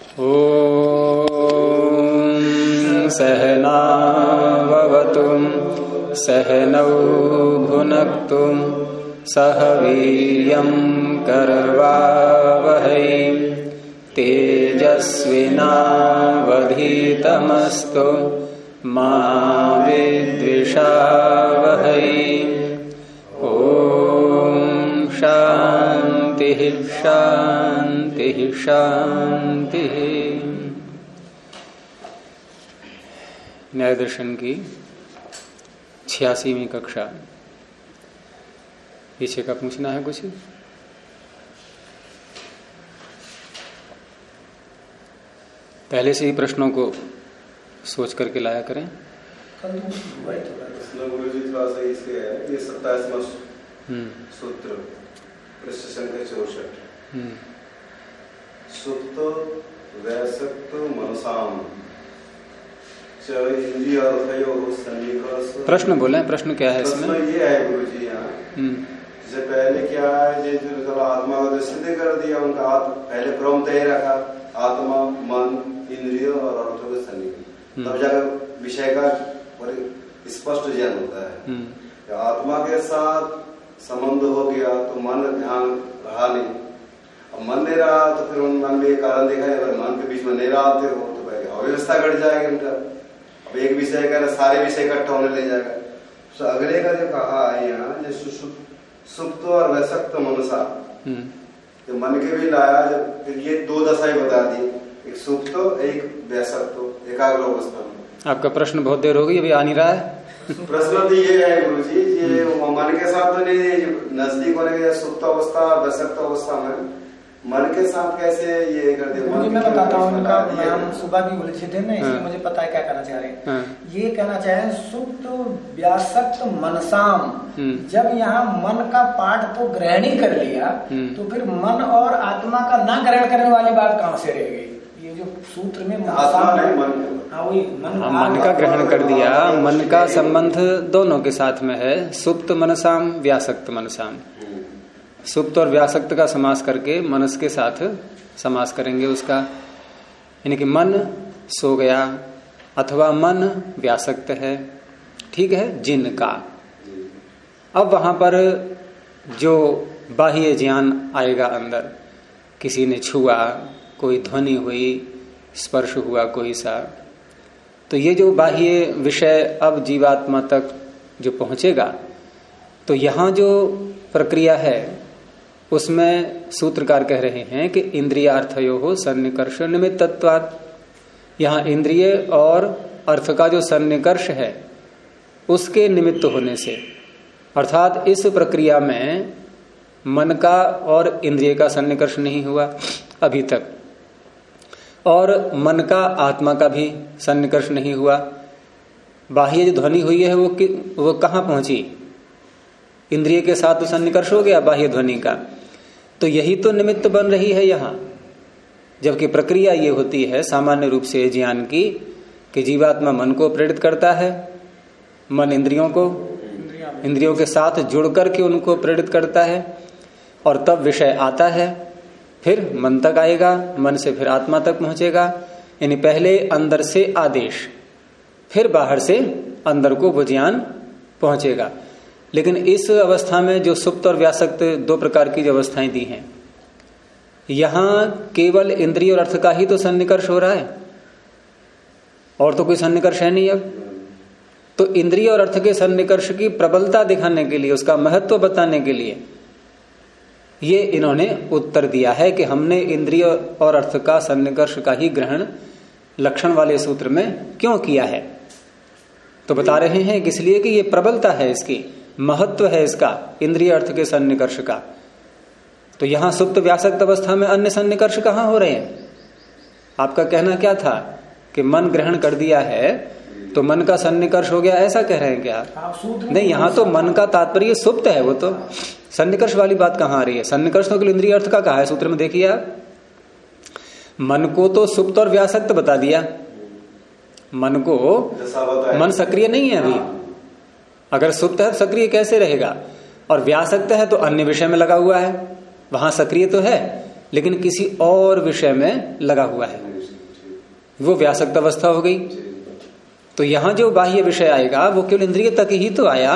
ओम सहनाववतु सहनौ भुनक्तु सह वीर्यं करवावहै तेजस्विनावधीतमस्तु मा विद्विषावहै। ओम शांति शांति शांति। न्याय दर्शन की 86वीं कक्षा। पीछे का पूछना है कुछ? पहले से ही प्रश्नों को सोच करके लाया करें। गुरुजी थोड़ा सा इसके है ये 27वां सूत्र पृष्ठ संख्या 64। सुप्त वैसक्त मनसाम च इंद्रियार्थयो सन्निकर्ष। प्रश्न बोले, प्रश्न क्या है इसमें? प्रश्न ये है गुरुजी यहाँ जैसे पहले क्या है जो आत्मा को सिद्ध कर दिया उनका पहले क्रम तय रखा आत्मा मन इंद्रिय और अर्थों के सन्निकर्ष, तब जाकर विषय का स्पष्ट ज्ञान होता है। आत्मा के साथ संबंध हो गया तो मन ध्यान रहा नहीं, अब मन नहीं रहा तो फिर उन मन में कारण देखा है, अगर मन के बीच में नहीं रहते हो तो अव्यवस्था घट जाएगी उनका। अब एक विषय का सारे विषय इकट्ठा होने ले जाएगा। तो अगले का जो कहा है यहाँ जो सुप्त और वैसक्त मनसा, जो मन के भी लाया जब ये दो दशाएं बता दी, एक सुप्त एक वैसक्त एकाग्र अवस्था में। आपका प्रश्न बहुत देर हो गई, अभी आ नहीं रहा है। प्रश्न तो ये है गुरुजी, ये मन के साथ तो नहीं नजदीक होने के सुप्त अवस्था वैसक्त अवस्था में मन के साथ कैसे ये कर दे? मैं बताता हूँ उनका, हम सुबह भी बोले थे ना, इसलिए मुझे पता है क्या कहना चाह रहे हैं। ये कहना चाहे सुप्त व्यासक्त मनसाम, जब यहाँ मन का पाठ तो ग्रहण ही कर लिया तो फिर मन और आत्मा का ना ग्रहण करने वाली बात कहाँ से रह गई? ये जो सूत्र में मन का ग्रहण कर दिया, मन का संबंध दोनों के साथ में है, सुप्त मनसाम व्यासक्त मनसाम। सुप्त और व्यासक्त का समास करके मनस के साथ समास करेंगे उसका, यानी कि मन सो गया अथवा मन व्यासक्त है, ठीक है, जिनका। अब वहां पर जो बाह्य ज्ञान आएगा अंदर, किसी ने छुआ, कोई ध्वनि हुई, स्पर्श हुआ कोई सा, तो ये जो बाह्य विषय अब जीवात्मा तक जो पहुंचेगा, तो यहां जो प्रक्रिया है उसमें सूत्रकार कह रहे हैं कि इंद्रियार्थयो हो सन्निकर्ष निमित्तत्वात्। यहाँ इंद्रिय और अर्थ का जो सन्निकर्ष है उसके निमित्त होने से, अर्थात इस प्रक्रिया में मन का और इंद्रिय का सन्निकर्ष नहीं हुआ अभी तक, और मन का आत्मा का भी सन्निकर्ष नहीं हुआ। बाह्य जो ध्वनि हुई है वो कहाँ पहुंची? इंद्रिय के साथ तो सन्निकर्ष हो गया बाह्य ध्वनि का, तो यही तो निमित्त बन रही है यहाँ। जबकि प्रक्रिया ये होती है सामान्य रूप से ज्ञान की कि जीवात्मा मन को प्रेरित करता है, मन इंद्रियों के साथ जुड़ करके उनको प्रेरित करता है, और तब विषय आता है, फिर मन तक आएगा, मन से फिर आत्मा तक पहुंचेगा। यानी पहले अंदर से आदेश, फिर बाहर से अंदर को वो ज्ञान पहुंचेगा। लेकिन इस अवस्था में जो सुप्त और व्यासक्त दो प्रकार की जो अवस्थाएं दी हैं, यहां केवल इंद्रिय और अर्थ का ही तो सन्निकर्ष हो रहा है, और तो कोई सन्निकर्ष है नहीं। अब तो इंद्रिय और अर्थ के सन्निकर्ष की प्रबलता दिखाने के लिए, उसका महत्व बताने के लिए ये इन्होंने उत्तर दिया है कि हमने इंद्रिय और अर्थ का सन्निकर्ष का ही ग्रहण लक्षण वाले सूत्र में क्यों किया है। तो बता रहे हैं कि इसलिए कि ये प्रबलता है, इसकी महत्व है, इसका इंद्रिय अर्थ के सन्निकर्ष का। तो यहां सुप्त व्यासक्त अवस्था में अन्य सन्निकर्ष कहां हो रहे हैं? आपका कहना क्या था कि मन ग्रहण कर दिया है तो मन का सन्निकर्ष हो गया, ऐसा कह रहे हैं क्या? नहीं, यहाँ तो मन का तात्पर्य सुप्त है, वो तो सन्निकर्ष वाली बात कहाँ आ रही है? सन्निकर्ष तो इंद्रिय अर्थ का कहा है सूत्र में, देखिए आप, मन को तो सुप्त और व्यासक्त बता दिया। मन को, मन सक्रिय नहीं है अभी, अगर सुप्त है सक्रिय कैसे रहेगा? और व्यासक्त है तो अन्य विषय में लगा हुआ है, वहां सक्रिय तो है, लेकिन किसी और विषय में लगा हुआ है, वो व्यासक्त अवस्था हो गई। तो यहां जो बाह्य विषय आएगा वो केवल इंद्रिय तक ही तो आया,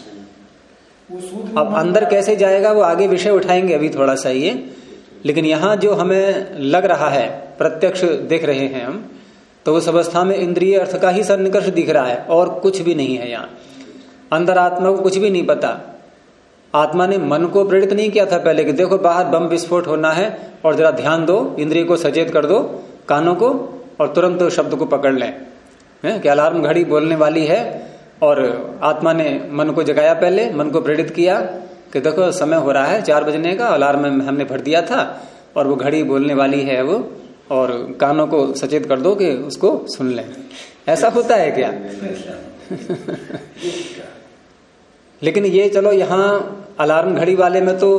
अब अंदर कैसे जाएगा वो आगे विषय उठाएंगे अभी थोड़ा सा ये। लेकिन यहां जो हमें लग रहा है, प्रत्यक्ष देख रहे हैं हम, तो उस अवस्था में इंद्रिय अर्थ का ही सन्निकर्ष दिख रहा है और कुछ भी नहीं है। यहाँ अंदर आत्मा को कुछ भी नहीं पता। आत्मा ने मन को प्रेरित नहीं किया था पहले कि देखो बाहर बम विस्फोट होना है और जरा ध्यान दो, इंद्रिय को सचेत कर दो, कानों को, और तुरंत तो शब्द को पकड़ लें कि अलार्म घड़ी बोलने वाली है। और आत्मा ने मन को जगाया, पहले मन को प्रेरित किया कि देखो समय हो रहा है 4 बजने का, अलार्म में हमने भर दिया था और वो घड़ी बोलने वाली है वो, और कानों को सचेत कर दो कि उसको सुन लें। ऐसा होता है क्या? लेकिन ये चलो यहाँ अलार्म घड़ी वाले में तो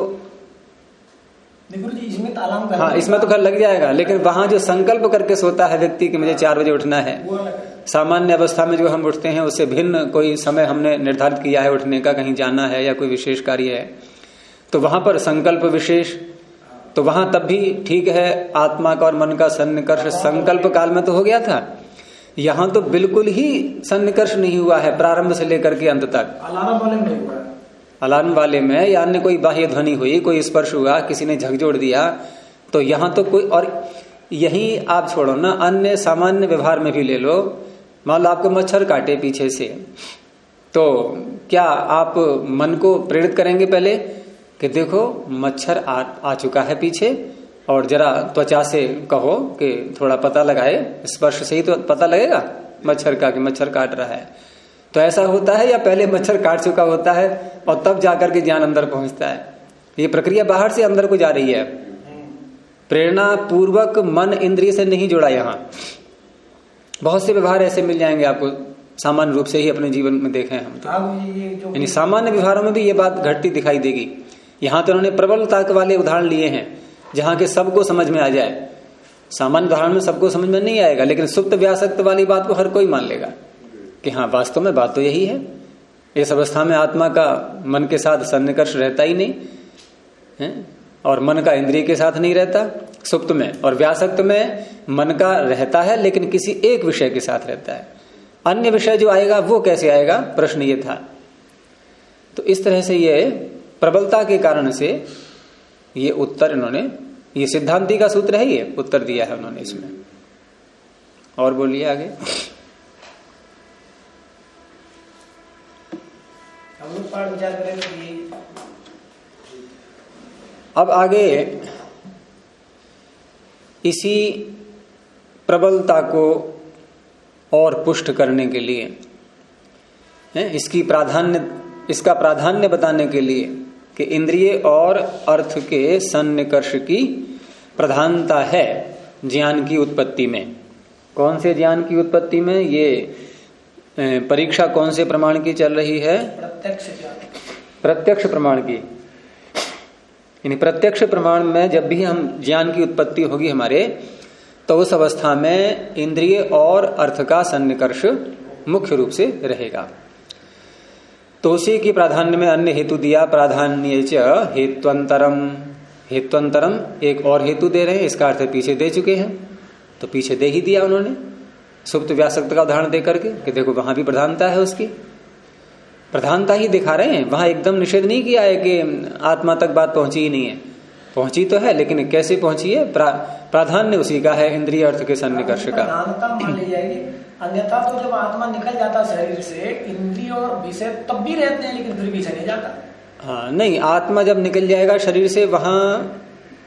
इसमें तो अलार्म, हाँ इसमें तो घर लग जाएगा, लेकिन वहां जो संकल्प करके सोता है व्यक्ति कि मुझे 4 बजे उठना है, सामान्य अवस्था में जो हम उठते हैं उससे भिन्न कोई समय हमने निर्धारित किया है उठने का, कहीं जाना है या कोई विशेष कार्य है, तो वहां पर संकल्प विशेष, तो वहां तब भी ठीक है आत्मा का और मन का सन्निकर्ष संकल्प काल में तो हो गया था। यहाँ तो बिल्कुल ही सन्निकर्ष नहीं हुआ है प्रारंभ से लेकर के अंत तक। अलार्म वाले में नहीं हुआ, अलार्म वाले में या अन्य कोई बाह्य ध्वनि हुई, कोई स्पर्श हुआ, किसी ने झकझोर दिया, तो यहाँ तो कोई, और यही आप छोड़ो ना, अन्य सामान्य व्यवहार में भी ले लो, मान लो आपको मच्छर काटे पीछे से, तो क्या आप मन को प्रेरित करेंगे पहले कि देखो मच्छर आ चुका है पीछे, और जरा त्वचा से कहो कि थोड़ा पता लगाए, स्पर्श से ही तो पता लगेगा मच्छर का कि मच्छर काट रहा है। तो ऐसा होता है या पहले मच्छर काट चुका होता है और तब जाकर के ज्ञान अंदर पहुंचता है? ये प्रक्रिया बाहर से अंदर को जा रही है, प्रेरणा पूर्वक मन इंद्रिय से नहीं जुड़ा। यहाँ बहुत से व्यवहार ऐसे मिल जाएंगे आपको, सामान्य रूप से ही अपने जीवन में देखे हैं हम तो, यानी सामान्य व्यवहारों में भी ये बात घटती दिखाई देगी। यहाँ तो उन्होंने प्रबलता वाले उदाहरण लिए हैं जहाँ के सबको समझ में आ जाए। सामान्य उदाहरण में सबको समझ में नहीं आएगा, लेकिन सुप्त व्यासक्त वाली बात को हर कोई मान लेगा कि हाँ वास्तव में बात तो यही है। इस अवस्था में आत्मा का मन के साथ सन्निकर्ष रहता ही नहीं है, और मन का इंद्रिय के साथ नहीं रहता सुप्त में, और व्यासक्त में मन का रहता है लेकिन किसी एक विषय के साथ रहता है। अन्य विषय जो आएगा वो कैसे आएगा, प्रश्न ये था। तो इस तरह से ये प्रबलता के कारण से ये उत्तर इन्होंने, ये सिद्धांति का सूत्र है, ये उत्तर दिया है उन्होंने इसमें। और बोलिए आगे। विचार करेंगे। अब आगे इसी प्रबलता को और पुष्ट करने के लिए, इसका प्राधान्य बताने के लिए कि इंद्रिय और अर्थ के सन्निकर्ष की प्रधानता है ज्ञान की उत्पत्ति में। कौन से ज्ञान की उत्पत्ति में? ये परीक्षा कौन से प्रमाण की चल रही है? प्रत्यक्ष प्रमाण की। यानी प्रत्यक्ष प्रमाण में जब भी हम ज्ञान की उत्पत्ति होगी हमारे, तो उस अवस्था में इंद्रिय और अर्थ का सन्निकर्ष मुख्य रूप से रहेगा। तो उसी की प्राधान्य में अन्य हेतु दिया, प्राधान्य च हेत्वंतरम। हेत्वंतरम एक और हेतु दे रहे हैं, इसका अर्थ पीछे दे चुके हैं, तो पीछे दे ही दिया उन्होंने सुप्त व्यासक्त का उदाहरण दे करके कि देखो वहां भी प्रधानता है, उसकी प्रधानता ही दिखा रहे हैं। वहां एकदम निषेध नहीं किया है कि आत्मा तक बात पहुंची ही नहीं है, पहुंची तो है, लेकिन कैसे पहुंची है? प्राधान्य उसी का है इंद्रिय अर्थ के सन्निकर्ष का। मान ली जाएगी, अन्यथा तो जब आत्मा निकल जाता शरीर से, इंद्रिय और विषय तब भी रहते हैं लेकिन फिर विषय नहीं जाता। हाँ नहीं, आत्मा जब निकल जाएगा शरीर से, वहां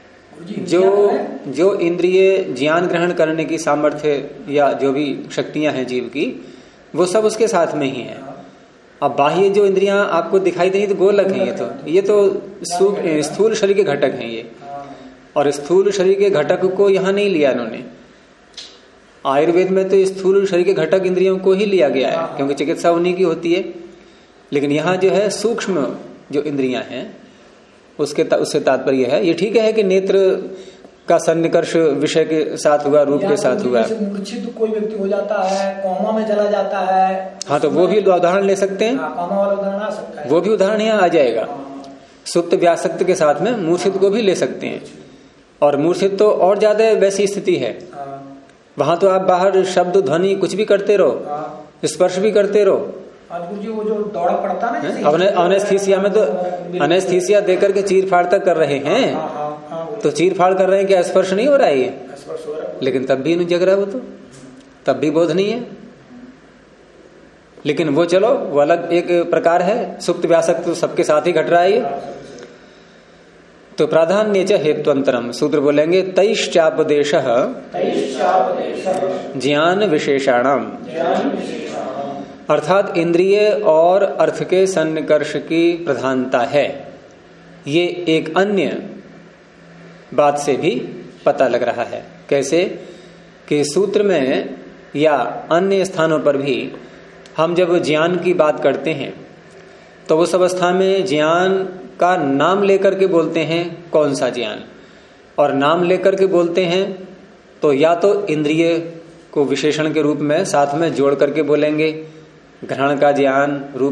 जो इंद्रिय ज्ञान ग्रहण करने की सामर्थ्य या जो भी शक्तियां हैं जीव की, वो सब उसके साथ में ही है। अब बाह्य जो इंद्रियां आपको दिखाई देंगी तो गोलक है, ये तो स्थूल शरीर के घटक हैं ये, और स्थूल शरीर के घटक को यहाँ नहीं लिया इन्होंने। आयुर्वेद में तो स्थूल शरीर के घटक इंद्रियों को ही लिया गया है, क्योंकि चिकित्सा उन्हीं की होती है। लेकिन यहाँ जो है सूक्ष्म जो इंद्रियां हैं उससे तात्पर्य है। ये ठीक है कि नेत्र का सन्निकर्ष विषय के साथ हुआ, रूप के साथ हुआ। मूर्छित कोई व्यक्ति हो जाता है, कोमा में चला जाता है, हाँ तो वो भी उदाहरण ले सकते हैं, कोमा वाला उदाहरण आ सकता है, वो भी उदाहरण यहाँ आ जाएगा। सुप्त व्यासक्त के साथ में मूर्छित को भी ले सकते हैं और मूर्छित तो और ज्यादा वैसी स्थिति है। वहां तो आप बाहर शब्द ध्वनि कुछ भी करते रहो, स्पर्श भी करते रहो। गुरु जी वो जो दौड़ा पड़ता ना अनेस्थीसिया में तो अनेस्थीसिया देकर के चीर फाड़ तक कर रहे हैं। तो चीर फाड़ कर रहे हैं, क्या स्पर्श नहीं हो रहा है ये? लेकिन तब भी नहीं जग रहा, वो तो तब भी बोध नहीं है। लेकिन वो चलो वो अलग एक प्रकार है, सुप्त व्यासक्त तो सबके साथ ही घट रहा है ये। तो प्राधान्य च हेत्वंतरम, सूत्र बोलेंगे तैश्चापदेश ज्ञान विशेषाणाम, अर्थात इंद्रिय और अर्थ के सन्निकर्ष की प्रधानता है। ये एक अन्य बात से भी पता लग रहा है। कैसे कि सूत्र में या अन्य स्थानों पर भी हम जब ज्ञान की बात करते हैं तो उस अवस्था में ज्ञान का नाम लेकर के बोलते हैं, कौन सा ज्ञान, और नाम लेकर के बोलते हैं तो या तो इंद्रिय को विशेषण के रूप में साथ में जोड़ करके बोलेंगे, ग्रहण का ज्ञान, रूप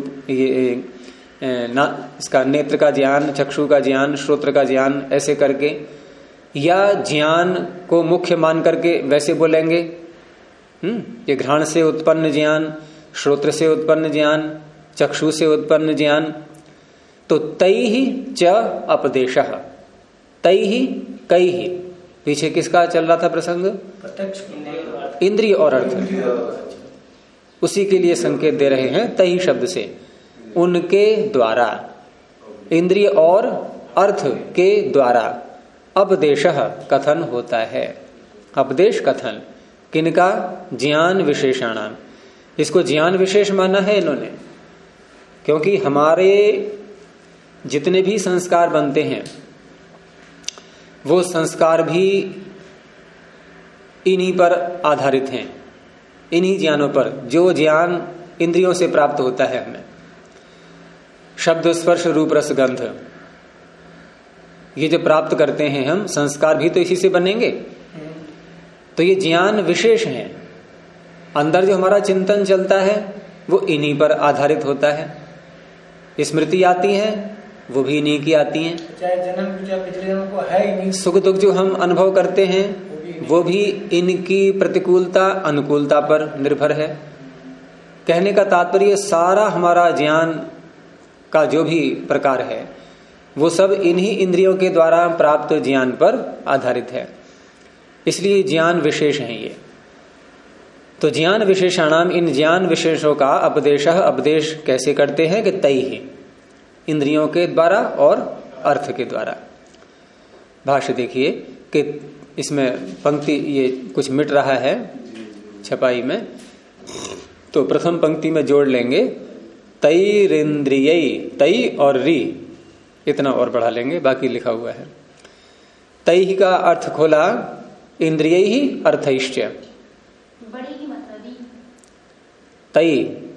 इसका नेत्र का ज्ञान, चक्षु का ज्ञान, श्रोत्र का ज्ञान, ऐसे करके, या ज्ञान को मुख्य मान करके वैसे बोलेंगे। ये घ्राण से उत्पन्न ज्ञान, श्रोत्र से उत्पन्न ज्ञान, चक्षु से उत्पन्न ज्ञान। तो तैहि च अपदेशः, तैहि कैहि, पीछे किसका चल रहा था प्रसंग? इंद्रिय और अर्थ, उसी के लिए संकेत दे रहे हैं तैहि शब्द से, उनके द्वारा, इंद्रिय और अर्थ के द्वारा अपदेशः कथन होता है। अपदेश कथन किनका? ज्ञान विशेषाणाम। इसको ज्ञान विशेष माना है इन्होंने, क्योंकि हमारे जितने भी संस्कार बनते हैं वो संस्कार भी इन्हीं पर आधारित हैं, इन्हीं ज्ञानों पर, जो ज्ञान इंद्रियों से प्राप्त होता है हमें। शब्द, स्पर्श, रूप, रस, गंध, ये जो प्राप्त करते हैं हम, संस्कार भी तो इसी से बनेंगे। तो ये ज्ञान विशेष है। अंदर जो हमारा चिंतन चलता है वो इन्हीं पर आधारित होता है। स्मृति आती है वो भी इन्हीं की आती है। चाहे जन्म चाहे पिछले जन्म को है इन्हीं। सुख दुख जो हम अनुभव करते हैं वो भी इनकी प्रतिकूलता अनुकूलता पर निर्भर है। कहने का तात्पर्य सारा हमारा ज्ञान का जो भी प्रकार है वो सब इन्हीं इंद्रियों के द्वारा प्राप्त ज्ञान पर आधारित है, इसलिए ज्ञान विशेष है ये। तो ज्ञान विशेषाणाम, इन ज्ञान विशेषों का उपदेश कैसे करते हैं कि तैहि, इंद्रियों के द्वारा और अर्थ के द्वारा। भाष्य देखिए कि इसमें पंक्ति ये कुछ मिट रहा है छपाई में, तो प्रथम पंक्ति में जोड़ लेंगे तैरिंद्रियई, तई और री इतना और बढ़ा लेंगे, बाकी लिखा हुआ है। तैहि का अर्थ खोला इंद्रिय ही अर्थैश्च, तई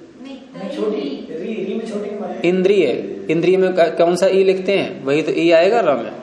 इंद्रिय, इंद्रिय में कौन सा ई लिखते हैं? वही तो ई आएगा रा में।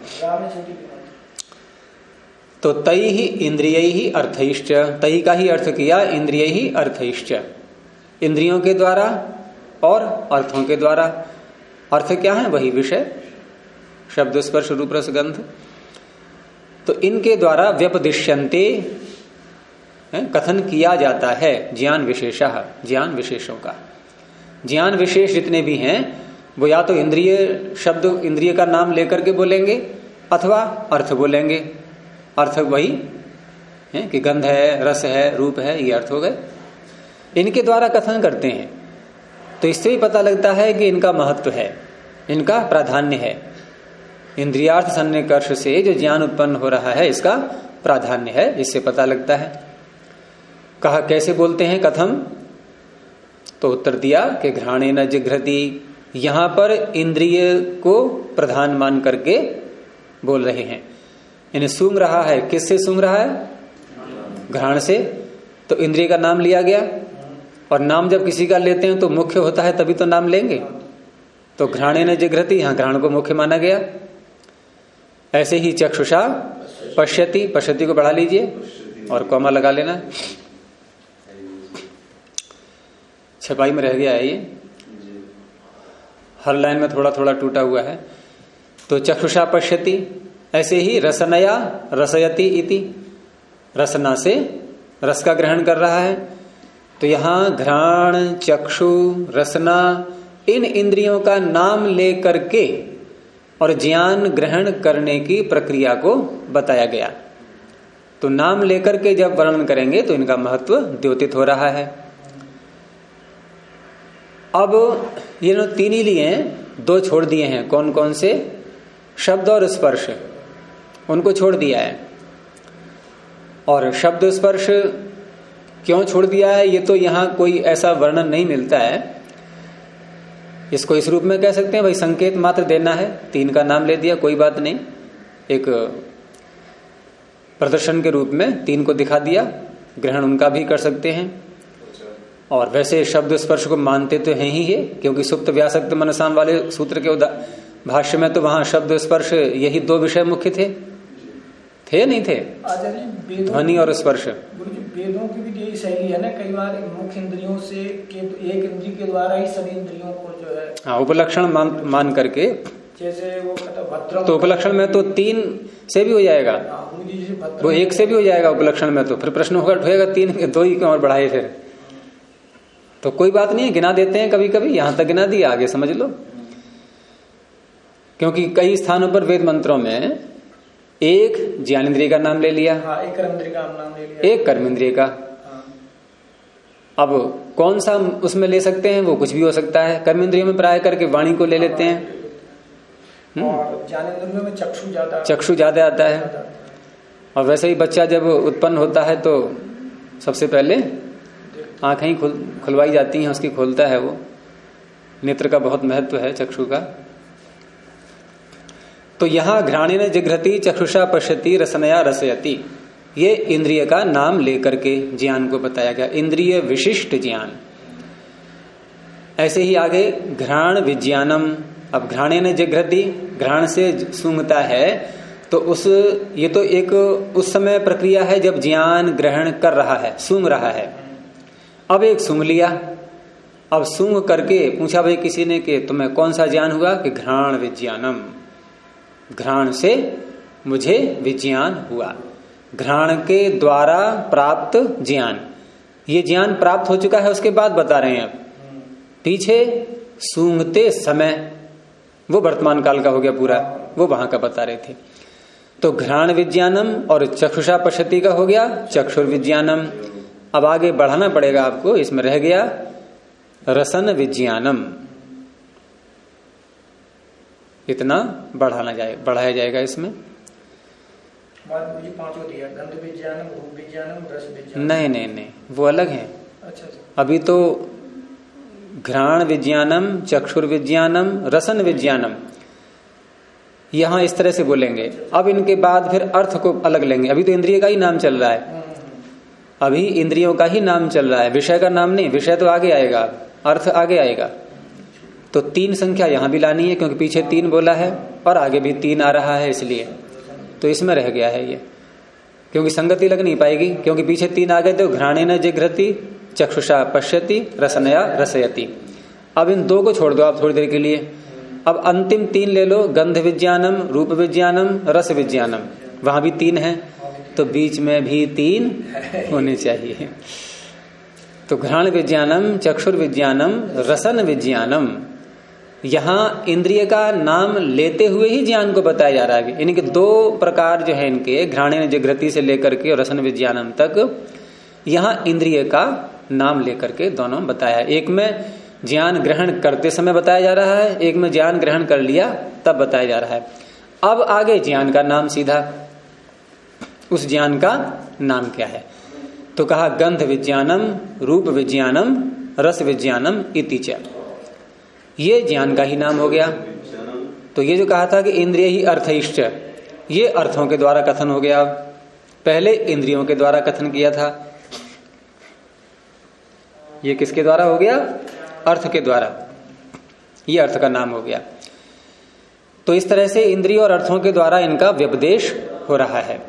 तो तई ही इंद्रिय ही अर्थैश्च, तई का ही अर्थ किया इंद्रिय ही अर्थैश्च, इंद्रियों के द्वारा और अर्थों के द्वारा। अर्थ क्या है? वही विषय, शब्द, स्पर्श, रूप, रस, गंध। तो इनके द्वारा व्यपदिश्यन्ते, कथन किया जाता है ज्ञान विशेषः, ज्ञान विशेषों का। ज्ञान विशेष जितने भी हैं वो या तो इंद्रिय शब्द, इंद्रिय का नाम लेकर के बोलेंगे अथवा अर्थ बोलेंगे। अर्थ वही है कि गंध है, रस है, रूप है, ये अर्थ हो गए। इनके द्वारा कथन करते हैं। तो इससे भी पता लगता है कि इनका महत्व है, इनका प्राधान्य है। इंद्रियार्थ सन्निकर्ष से जो ज्ञान उत्पन्न हो रहा है इसका प्राधान्य है, इससे पता लगता है। कहा कैसे बोलते हैं कथम? तो उत्तर दिया कि घ्राणेन जिघ्रति, यहां पर इंद्रिय को प्रधान मान करके बोल रहे हैं। इन्हें सूंघ रहा है, किससे सूंघ रहा है? घ्राण से। तो इंद्रिय का नाम लिया गया, और नाम जब किसी का लेते हैं तो मुख्य होता है, तभी तो नाम लेंगे। तो घ्राणेन जिघ्रति, यहां घ्राण को मुख्य माना गया। ऐसे ही चक्षुषा पश्यति, पश्यति को बढ़ा लीजिए और कॉमा लगा लेना। छपाई में रह गया है ये, हर लाइन में थोड़ा थोड़ा टूटा हुआ है। तो चक्षुषा पश्यति, ऐसे ही रसनया रसयति इति, रसना से रस का ग्रहण कर रहा है। तो यहां घ्राण, चक्षु, रसना, इन इंद्रियों का नाम लेकर के और ज्ञान ग्रहण करने की प्रक्रिया को बताया गया। तो नाम लेकर के जब वर्णन करेंगे तो इनका महत्व द्योतित हो रहा है। अब ये लोग 3 ही लिए हैं, 2 छोड़ दिए हैं। कौन कौन से? शब्द और स्पर्श, उनको छोड़ दिया है। और शब्द स्पर्श क्यों छोड़ दिया है, ये तो यहां कोई ऐसा वर्णन नहीं मिलता है। इसको इस रूप में कह सकते हैं, भाई संकेत मात्र देना है, 3 का नाम ले दिया, कोई बात नहीं, एक प्रदर्शन के रूप में 3 को दिखा दिया, ग्रहण उनका भी कर सकते हैं। और वैसे शब्द स्पर्श को मानते तो हैं ही है, क्योंकि सुप्त व्यासक्त मनसाम वाले सूत्र के भाष्य में तो वहां शब्द स्पर्श यही 2 विषय मुख्य थे नहीं थे? ध्वनि और स्पर्श। वेदों की भी यही शैली है ना, कई बार मुख्य इंद्रियों से एक इंद्रिय के द्वारा ही सभी इंद्रियों को जो है, हाँ, उपलक्षण मान करके, जैसे वो भद्रम, तो उपलक्षण में तो 3 से भी हो जाएगा, वो 1 से भी हो जाएगा उपलक्षण में। तो फिर प्रश्न होगा 3 2 ही क्यों और बढ़ाए? फिर तो कोई बात नहीं है, गिना देते हैं कभी कभी, यहां तक गिना दिया, आगे समझ लो। क्योंकि कई स्थानों पर वेद मंत्रों में एक ज्ञानेंद्रिय का नाम ले लिया, हाँ, एक कर्मेंद्रिय का नाम ले लिया, एक कर्मेंद्रिय का। अब कौन सा उसमें ले सकते हैं? वो कुछ भी हो सकता है। कर्मेंद्रियों में प्राय करके वाणी को ले लेते हैं, और ज्ञानेंद्रियों में चक्षु ज्यादा आता है। और वैसे ही बच्चा जब उत्पन्न होता है तो सबसे पहले आंखें ही खुलवाई जाती हैं, उसकी खोलता है वो। नेत्र का बहुत महत्व है चक्षु का। तो यहां घ्राणेन जिघ्रति चक्षुषा पश्यति रसनया रसयति, ये इंद्रिय का नाम लेकर के ज्ञान को बताया गया, इंद्रिय विशिष्ट ज्ञान। ऐसे ही आगे घ्राण विज्ञानम। अब घ्राणेन जिघ्रति, घ्राण से सूंघता है, तो ये तो एक उस समय प्रक्रिया है जब ज्ञान ग्रहण कर रहा है, सूंघ रहा है। अब एक सूंघ लिया, अब सूंघ करके पूछा भाई किसी ने कि तुम्हें कौन सा ज्ञान हुआ? कि घ्राण विज्ञानम, घ्राण से मुझे विज्ञान हुआ। घ्राण के द्वारा प्राप्त ज्ञान, ये ज्ञान प्राप्त हो चुका है, उसके बाद बता रहे हैं। अब पीछे सूंघते समय, वो वर्तमान काल का हो गया पूरा, वो वहां का बता रहे थे। तो घ्राण विज्ञानम और चक्षुषा पश्यति का हो गया चक्षुर विज्ञानम। अब आगे बढ़ाना पड़ेगा आपको, इसमें रह गया रसन विज्ञानम। इतना बढ़ाया जाएगा इसमें। गंध विज्ञानम, रूप विज्ञानम, रस विज्ञानम। नहीं, वो अलग है। अच्छा। अभी तो घ्राण विज्ञानम, चक्षुर विज्ञानम, रसन विज्ञानम, यहां इस तरह से बोलेंगे। अब इनके बाद फिर अर्थ को अलग लेंगे। अभी तो इंद्रिय का ही नाम चल रहा है, अभी इंद्रियों का ही नाम चल रहा है, विषय का नाम नहीं। विषय तो आगे आएगा, अर्थ आगे आएगा। तो 3 संख्या यहां भी लानी है, क्योंकि पीछे 3 बोला है और आगे भी 3 आ रहा है, इसलिए तो इसमें रह गया है ये, क्योंकि संगति लग नहीं पाएगी। क्योंकि पीछे 3 आ गए तो घ्राणेन जिघ्रति चक्षुषा पश्यति रसनया रसयति। अब इन 2 को छोड़ दो आप थोड़ी देर के लिए। अब अंतिम 3 ले लो, गंध विज्ञानम, रूप विज्ञानम, रस विज्ञानम। वहां भी 3 है, तो बीच में भी 3 होने चाहिए। तो घ्राण विज्ञानम, चक्षुर विज्ञानम, रसन विज्ञानम, यहां इंद्रिय का नाम लेते हुए ही ज्ञान को बताया जा रहा है। इनके 2 प्रकार जो है इनके, घ्राणेन जिघ्रति से लेकर के और रसन विज्ञानम तक, यहां इंद्रिय का नाम लेकर के दोनों बताया। एक में ज्ञान ग्रहण करते समय बताया जा रहा है, एक में ज्ञान ग्रहण कर लिया तब बताया जा रहा है। अब आगे ज्ञान का नाम सीधा, उस ज्ञान का नाम क्या है? तो कहा गंध विज्ञानम, रूप विज्ञानम, रस विज्ञानम इति च, ये ज्ञान का ही नाम हो गया। तो ये जो कहा था कि इंद्रिय ही अर्थइश्च, ये अर्थों के द्वारा कथन हो गया। पहले इंद्रियों के द्वारा कथन किया था, ये किसके द्वारा हो गया? अर्थ के द्वारा, ये अर्थ का नाम हो गया। तो इस तरह से इंद्रिय और अर्थों के द्वारा इनका व्यपदेश हो रहा है।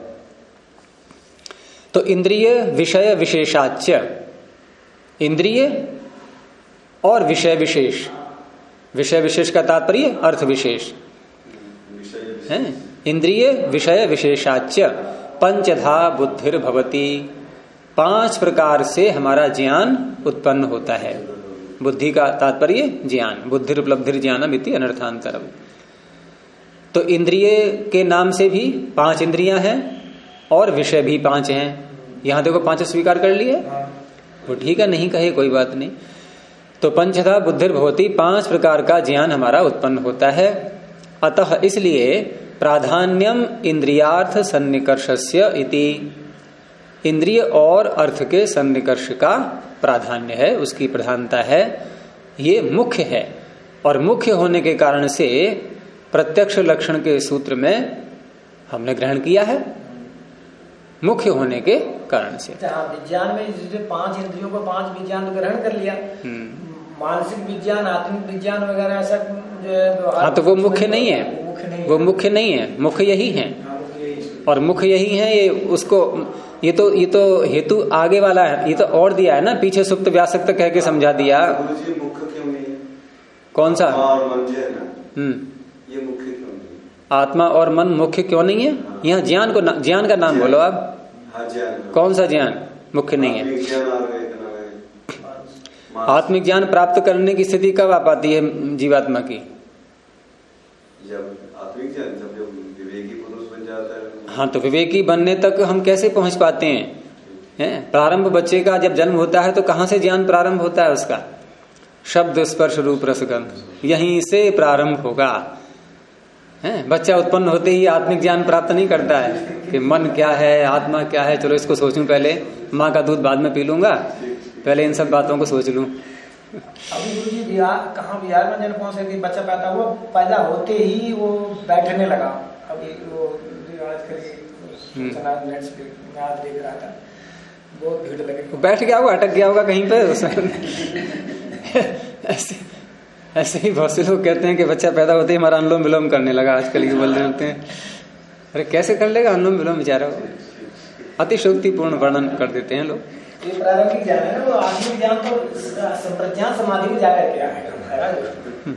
तो इंद्रिय विषय विशेषाच्य, इंद्रिय और विषय विशेष, विषय विशेष का तात्पर्य अर्थ विशेष है। इंद्रिय विषय विशेषाच्य पंचधा बुद्धिर भवति। 5 प्रकार से हमारा ज्ञान उत्पन्न होता है। बुद्धि का तात्पर्य ज्ञान, बुद्धिर उपलब्धिर ज्ञानम इति अनर्थांतरम। तो इंद्रिय के नाम से भी 5 इंद्रियां हैं और विषय भी 5 हैं। यहां देखो 5 स्वीकार कर लिए, वो ठीक है, नहीं कहे कोई बात नहीं। तो पंचधा बुद्धिर भवति, 5 प्रकार का ज्ञान हमारा उत्पन्न होता है। अतः इसलिए प्राधान्यम इंद्रियार्थ सन्निकर्षस्य इति, इंद्रिय और अर्थ के सन्निकर्ष का प्राधान्य है, उसकी प्रधानता है, ये मुख्य है। और मुख्य होने के कारण से प्रत्यक्ष लक्षण के सूत्र में हमने ग्रहण किया है, मुख्य होने के कारण से। विज्ञान में जैसे 5 इंद्रियों को 5 विज्ञान ग्रहण कर लिया, मानसिक विज्ञान, आत्मिक विज्ञान वगैरह ऐसा हाँ, तो वो मुख्य नहीं है, वो मुख्य नहीं है, मुख्य यही है। और मुख्य यही है, ये उसको ये तो हेतु आगे वाला है, ये तो और दिया है ना, पीछे सुप्त व्यासक्त कह के समझा दिया। मुख्य क्यों नहीं है? कौन सा? और मन जो है ना, ये मुख्य क्यों नहीं है? आत्मा और मन मुख्य क्यों नहीं है? यहाँ ज्ञान का नाम बोलो आप। कौन सा ज्ञान मुख्य नहीं है? आत्मिक ज्ञान प्राप्त करने की स्थिति कब आ पाती है जीवात्मा की? जब आत्मिक ज्ञान, जब विवेकी पुरुष बन जाता है। हाँ, तो विवेकी बनने तक हम कैसे पहुंच पाते हैं? प्रारंभ बच्चे का जब जन्म होता है तो कहाँ से ज्ञान प्रारंभ होता है उसका? शब्द स्पर्श रूप रसगंध, यहीं से प्रारंभ होगा। बच्चा उत्पन्न होते ही आत्मिक ज्ञान प्राप्त नहीं करता है कि मन क्या है, आत्मा क्या है, चलो इसको सोचूं पहले, माँ का दूध बाद में पी लूंगा, पहले इन सब बातों को सोच लूं। अभी गुरुजी बिहार में जन कौन से बच्चा पैदा हुआ, पैदा होते ही वो बैठने लगा। अभी वो नेट्स पे मैं आज देख रहा था, बहुत भीड़ लगे। बैठ गया होगा, अटक गया होगा कहीं पे। ऐसे ही बहुत से लोग कहते हैं कि बच्चा पैदा होते ही हमारा अनुलोम विलोम करने लगा। आजकल ये बोल रहे होते हैं, अरे कैसे कर लेगा अनुलोम विलोम, बेचारा अतिशोक्तिपूर्ण वर्णन कर देते हैं लोग। ये प्रारंभिक ज्ञान है ना, वो आत्मिक ज्ञान तो संप्रज्ञान समाधि में जाकर के आएगा।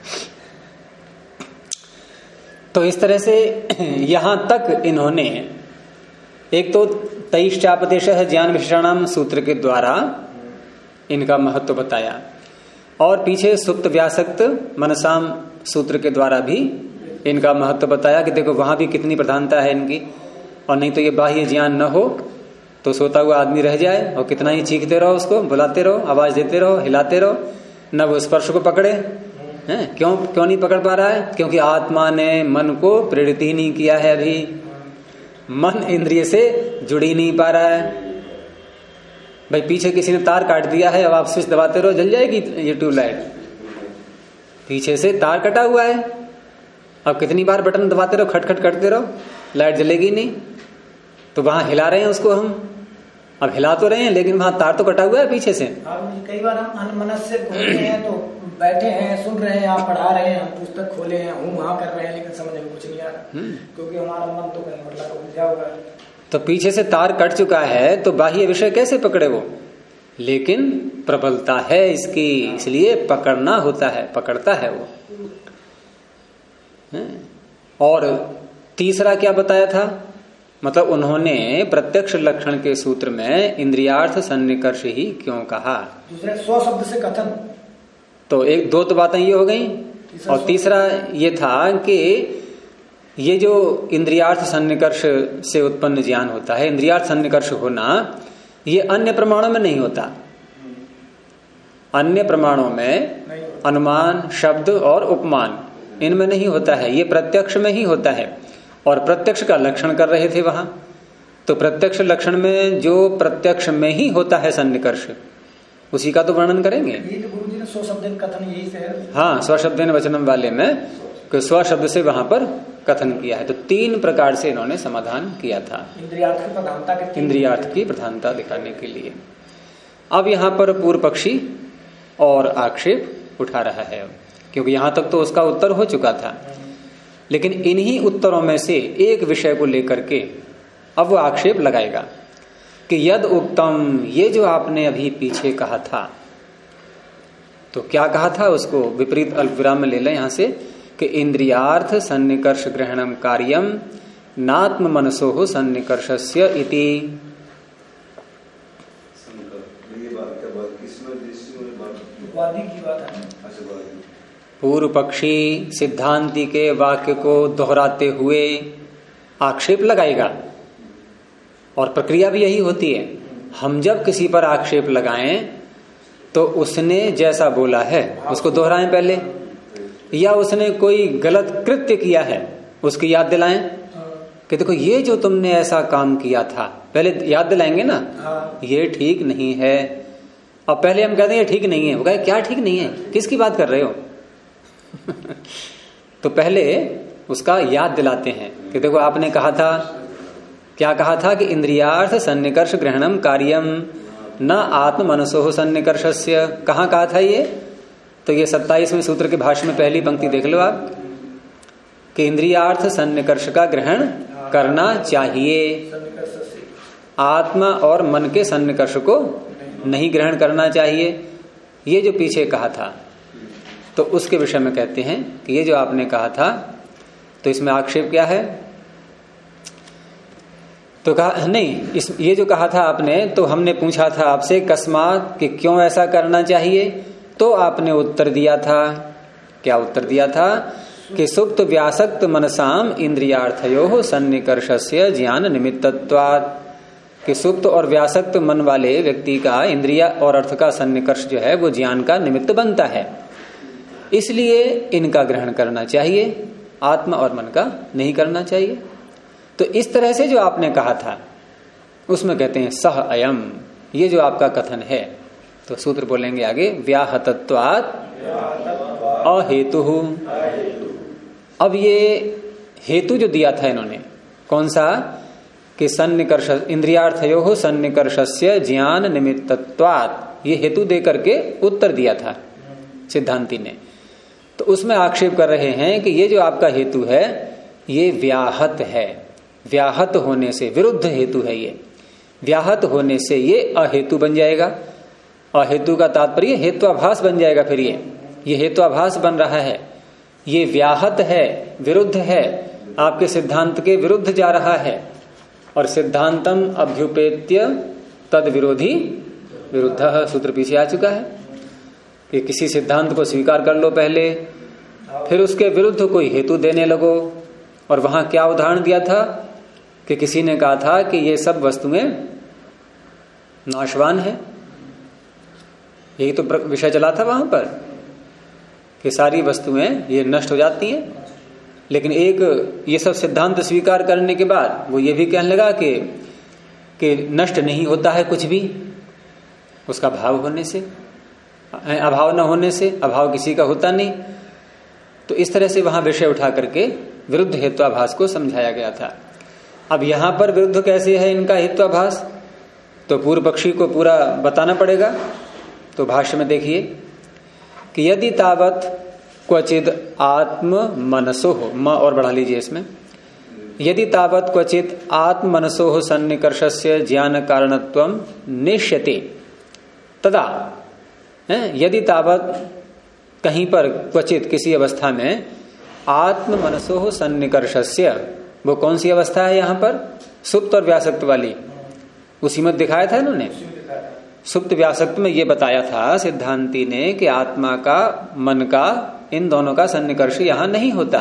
तो इस तरह से यहां तक इन्होंने एक तो 23 चापदेश ज्ञान विशेषणाम सूत्र के द्वारा इनका महत्व बताया, और पीछे सुप्त व्यासक्त मनसाम सूत्र के द्वारा भी इनका महत्व बताया कि देखो वहां भी कितनी प्रधानता है इनकी। और नहीं तो ये बाह्य ज्ञान न हो तो सोता हुआ आदमी रह जाए, और कितना ही चीखते रहो, उसको बुलाते रहो, आवाज देते रहो, हिलाते रहो, न वो स्पर्श को पकड़े। क्यों नहीं पकड़ पा रहा है? क्योंकि आत्मा ने मन को प्रेरित ही नहीं किया है। अभी मन इंद्रिय से जुड़ ही नहीं पा रहा है। भाई पीछे किसी ने तार काट दिया है, अब आप स्विच दबाते रहो, जल जाएगी ये ट्यूबलाइट। पीछे से तार कटा हुआ है, अब कितनी बार बटन दबाते रहो, खटखट करते रहो, लाइट जलेगी नहीं। तो वहां हिला रहे हैं उसको हम, अब हिला तो रहे हैं लेकिन वहां तार तो कटा हुआ है पीछे से। कई बार हम अनमनस से घूमते हैं, तो बैठे हैं, सुन रहे हैं, आप पढ़ा रहे हैं, हम पुस्तक खोले हैं, हम वहां कर रहे हैं, लेकिन समझ में कुछ नहीं आ रहा, क्योंकि हमारा मन तो कहीं मतलब उलझा हुआ है। तो पीछे से तार कट चुका है, तो बाह्य विषय कैसे पकड़े वो? लेकिन प्रबलता है इसकी, इसलिए पकड़ना होता है, पकड़ता है वो। और तीसरा क्या बताया था? मतलब उन्होंने प्रत्यक्ष लक्षण के सूत्र में इंद्रियार्थ सन्निकर्ष ही क्यों कहा? दूसरे 100 शब्द से कथन। तो एक दो तो बातें ये हो गई, और तीसरा ये था कि ये जो इंद्रियार्थ सन्निकर्ष से उत्पन्न ज्ञान होता है, इंद्रियार्थ सन्निकर्ष होना, ये अन्य प्रमाणों में नहीं होता। अन्य प्रमाणों में अनुमान, शब्द और उपमान, इनमें नहीं होता है, ये प्रत्यक्ष में ही होता है। और प्रत्यक्ष का लक्षण कर रहे थे वहां, तो प्रत्यक्ष लक्षण में जो प्रत्यक्ष में ही होता है सन्निकर्ष, उसी का तो वर्णन करेंगे। ये तो गुरुजी ने 100 शब्द कथन यही से है। हाँ, स्वशब्देन वचनम वाले में स्व शब्द से वहां पर कथन किया है। तो 3 प्रकार से इन्होंने समाधान किया था इंद्रियार्थ की प्रधानता के, इंद्रियार्थ की प्रधानता दिखाने के लिए। अब यहाँ पर पूर्व पक्षी और आक्षेप उठा रहा है, क्योंकि यहां तक तो उसका उत्तर हो चुका था, लेकिन इन्हीं उत्तरों में से एक विषय को लेकर के अब वो आक्षेप लगाएगा कि यद उक्तम, ये जो आपने अभी पीछे कहा था, तो क्या कहा था उसको विपरीत अल्पविराम में ले लें यहां से, कि इंद्रियार्थ सन्निकर्ष ग्रहणम कार्यम नात्म मनसो सन्निकर्षस्य इति। पूर्व पक्षी सिद्धांति के वाक्य को दोहराते हुए आक्षेप लगाएगा, और प्रक्रिया भी यही होती है। हम जब किसी पर आक्षेप लगाएं तो उसने जैसा बोला है उसको दोहराएं पहले, या उसने कोई गलत कृत्य किया है उसकी याद दिलाएं कि देखो ये जो तुमने ऐसा काम किया था, पहले याद दिलाएंगे ना, ये ठीक नहीं है। अब पहले हम कहते हैं ये ठीक नहीं है, वो कहे क्या ठीक नहीं है, किसकी बात कर रहे हो तो पहले उसका याद दिलाते हैं कि देखो आपने कहा था, क्या कहा था कि इंद्रियार्थ सन्निकर्ष ग्रहणम कार्यम न आत्म मनसो सन्निकर्षस्य। कहाँ कहा था ये? तो ये 27वें सूत्र के भाष्य में पहली पंक्ति देख लो आप कि इंद्रियार्थ सन्निकर्ष का ग्रहण करना चाहिए, आत्मा और मन के सन्निकर्ष को नहीं ग्रहण करना चाहिए। ये जो पीछे कहा था तो उसके विषय में कहते हैं कि ये जो आपने कहा था तो इसमें आक्षेप क्या है? तो कहा नहीं, ये जो कहा था आपने, तो हमने पूछा था आपसे कस्मात कि क्यों ऐसा करना चाहिए, तो आपने उत्तर दिया था, क्या उत्तर दिया था कि सुप्त व्यासक्त मनसाम इंद्रियार्थयो सन्निकर्षस्य ज्ञान निमित्तत्वात्, कि सुप्त और व्यासक्त मन वाले व्यक्ति का इंद्रिया और अर्थ का सन्निकर्ष जो है वो ज्ञान का निमित्त बनता है, इसलिए इनका ग्रहण करना चाहिए, आत्मा और मन का नहीं करना चाहिए। तो इस तरह से जो आपने कहा था उसमें कहते हैं सह अयम, ये जो आपका कथन है। तो सूत्र बोलेंगे आगे व्याहतत्वात् अहेतु। अब ये हेतु जो दिया था इन्होंने कौन सा कि सन्निकर्ष इंद्रियार्थयो सन्निकर्षस्य ज्ञान निमित्तत्वात्, ये हेतु दे करके उत्तर दिया था सिद्धांति ने। तो उसमें आक्षेप कर रहे हैं कि ये जो आपका हेतु है ये व्याहत है, व्याहत होने से विरुद्ध हेतु है, ये व्याहत होने से ये अहेतु बन जाएगा। अहेतु का तात्पर्य हेत्वाभास बन जाएगा। फिर ये हेत्वाभास बन रहा है, ये व्याहत है, विरुद्ध है, आपके सिद्धांत के विरुद्ध जा रहा है। और सिद्धांतम अभ्युपेत्य तद विरोधी विरुद्ध, सूत्र पीछे आ चुका है कि किसी सिद्धांत को स्वीकार कर लो पहले, फिर उसके विरुद्ध कोई हेतु देने लगो। और वहां क्या उदाहरण दिया था कि किसी ने कहा था कि ये सब वस्तुएं नाशवान है, यही तो विषय चला था वहां पर कि सारी वस्तुएं ये नष्ट हो जाती हैं। लेकिन एक ये सब सिद्धांत स्वीकार करने के बाद वो ये भी कहने लगा कि नष्ट नहीं होता है कुछ भी, उसका भाव होने से, अभाव न होने से, अभाव किसी का होता नहीं। तो इस तरह से वहां विषय उठा करके विरुद्ध हेत्वाभास को समझाया गया था। अब यहां पर विरुद्ध कैसे है इनका हेत्वाभास, तो पूर्व पक्षी को पूरा बताना पड़ेगा। तो भाष्य में देखिए कि यदि तावत क्वचिद आत्म मनसो हो, म और बढ़ा लीजिए इसमें, यदि तावत क्वचित आत्म मनसो हो सन्निकर्षस्य ज्ञान कारणत्वम निश्यते तदा, यदि तावत कहीं पर क्वचित किसी अवस्था में आत्म मनसो हो सन्निकर्षस्य, वो कौन सी अवस्था है यहाँ पर? सुप्त और व्यासक्त वाली, उसी में दिखाया था इन्होंने। सुप्त व्यासक्त में ये बताया था सिद्धांति ने कि आत्मा का, मन का, इन दोनों का सन्निकर्ष यहां नहीं होता।